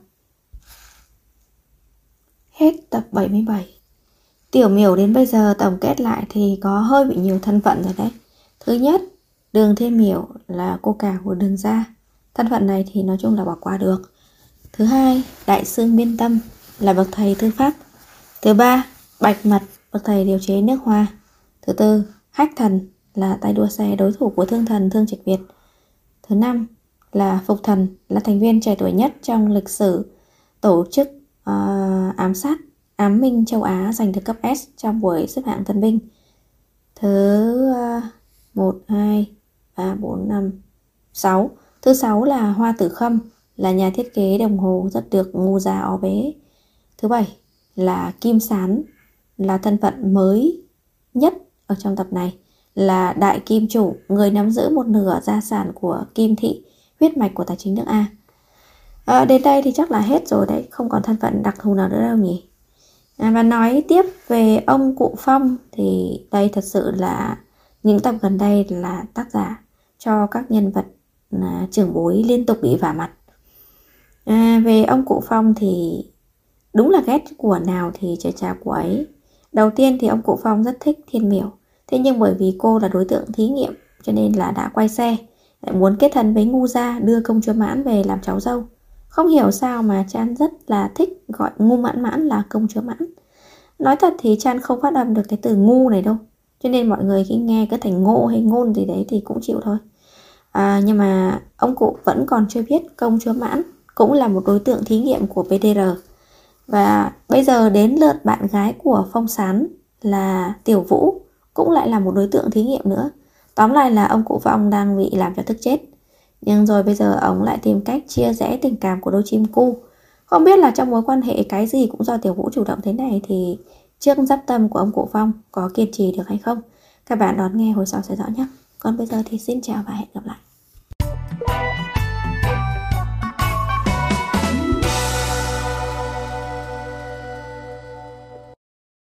Hết tập 77. Tiểu Miểu đến bây giờ tổng kết lại thì có hơi bị nhiều thân phận rồi đấy. Thứ nhất, Đường Thiên Miểu là cô cả của Đường gia. Thân phận này thì nói chung là bỏ qua được. Thứ hai, Đại sư Miên Tâm là bậc thầy thư pháp. Thứ ba, Bạch Mật, bậc thầy điều chế nước hoa. Thứ tư, Hách Thần là tay đua xe đối thủ của Thương Thần Thương Trạch Việt. Thứ năm là Phục Thần, là thành viên trẻ tuổi nhất trong lịch sử tổ chức ám sát ám minh châu Á giành được cấp S trong buổi xếp hạng tân binh. Thứ 1, 2, 3, 4, 5, 6. Thứ 6 là Hoa Tử Khâm, là nhà thiết kế đồng hồ rất được ngu già ó bế. Thứ 7 là Kim Sán, là thân phận mới nhất ở trong tập này, là đại kim chủ, người nắm giữ một nửa gia sản của Kim Thị, huyết mạch của tài chính nước A. Đến đây thì chắc là hết rồi đấy, không còn thân phận đặc thù nào nữa đâu nhỉ. Và nói tiếp về ông cụ Phong thì đây thật sự là những tập gần đây là tác giả cho các nhân vật trưởng bối liên tục bị vả mặt. Về ông cụ Phong thì đúng là ghét của nào thì trời chào của ấy. Đầu tiên thì ông cụ Phong rất thích Thiên Miểu, thế nhưng bởi vì cô là đối tượng thí nghiệm cho nên là đã quay xe, lại muốn kết thân với Ngu Gia, đưa công chúa Mãn về làm cháu dâu. Không hiểu sao mà Chan rất là thích gọi Ngu Mãn Mãn là công chúa Mãn. Nói thật thì Chan không phát âm được cái từ ngu này đâu, cho nên mọi người khi nghe cứ thành ngô hay ngôn gì đấy thì cũng chịu thôi. Nhưng mà ông cụ vẫn còn chưa biết công chúa Mãn cũng là một đối tượng thí nghiệm của PTR. Và bây giờ đến lượt bạn gái của Phong Sán là Tiểu Vũ cũng lại là một đối tượng thí nghiệm nữa. Tóm lại là ông cụ Phong đang bị làm cho tức chết. Nhưng rồi bây giờ ông lại tìm cách chia rẽ tình cảm của đôi chim cu. Không biết là trong mối quan hệ cái gì cũng do Tiểu Vũ chủ động thế này thì trước giáp tâm của ông cụ Phong có kiên trì được hay không? Các bạn đón nghe hồi sau sẽ rõ nhé. Còn bây giờ thì xin chào và hẹn gặp lại.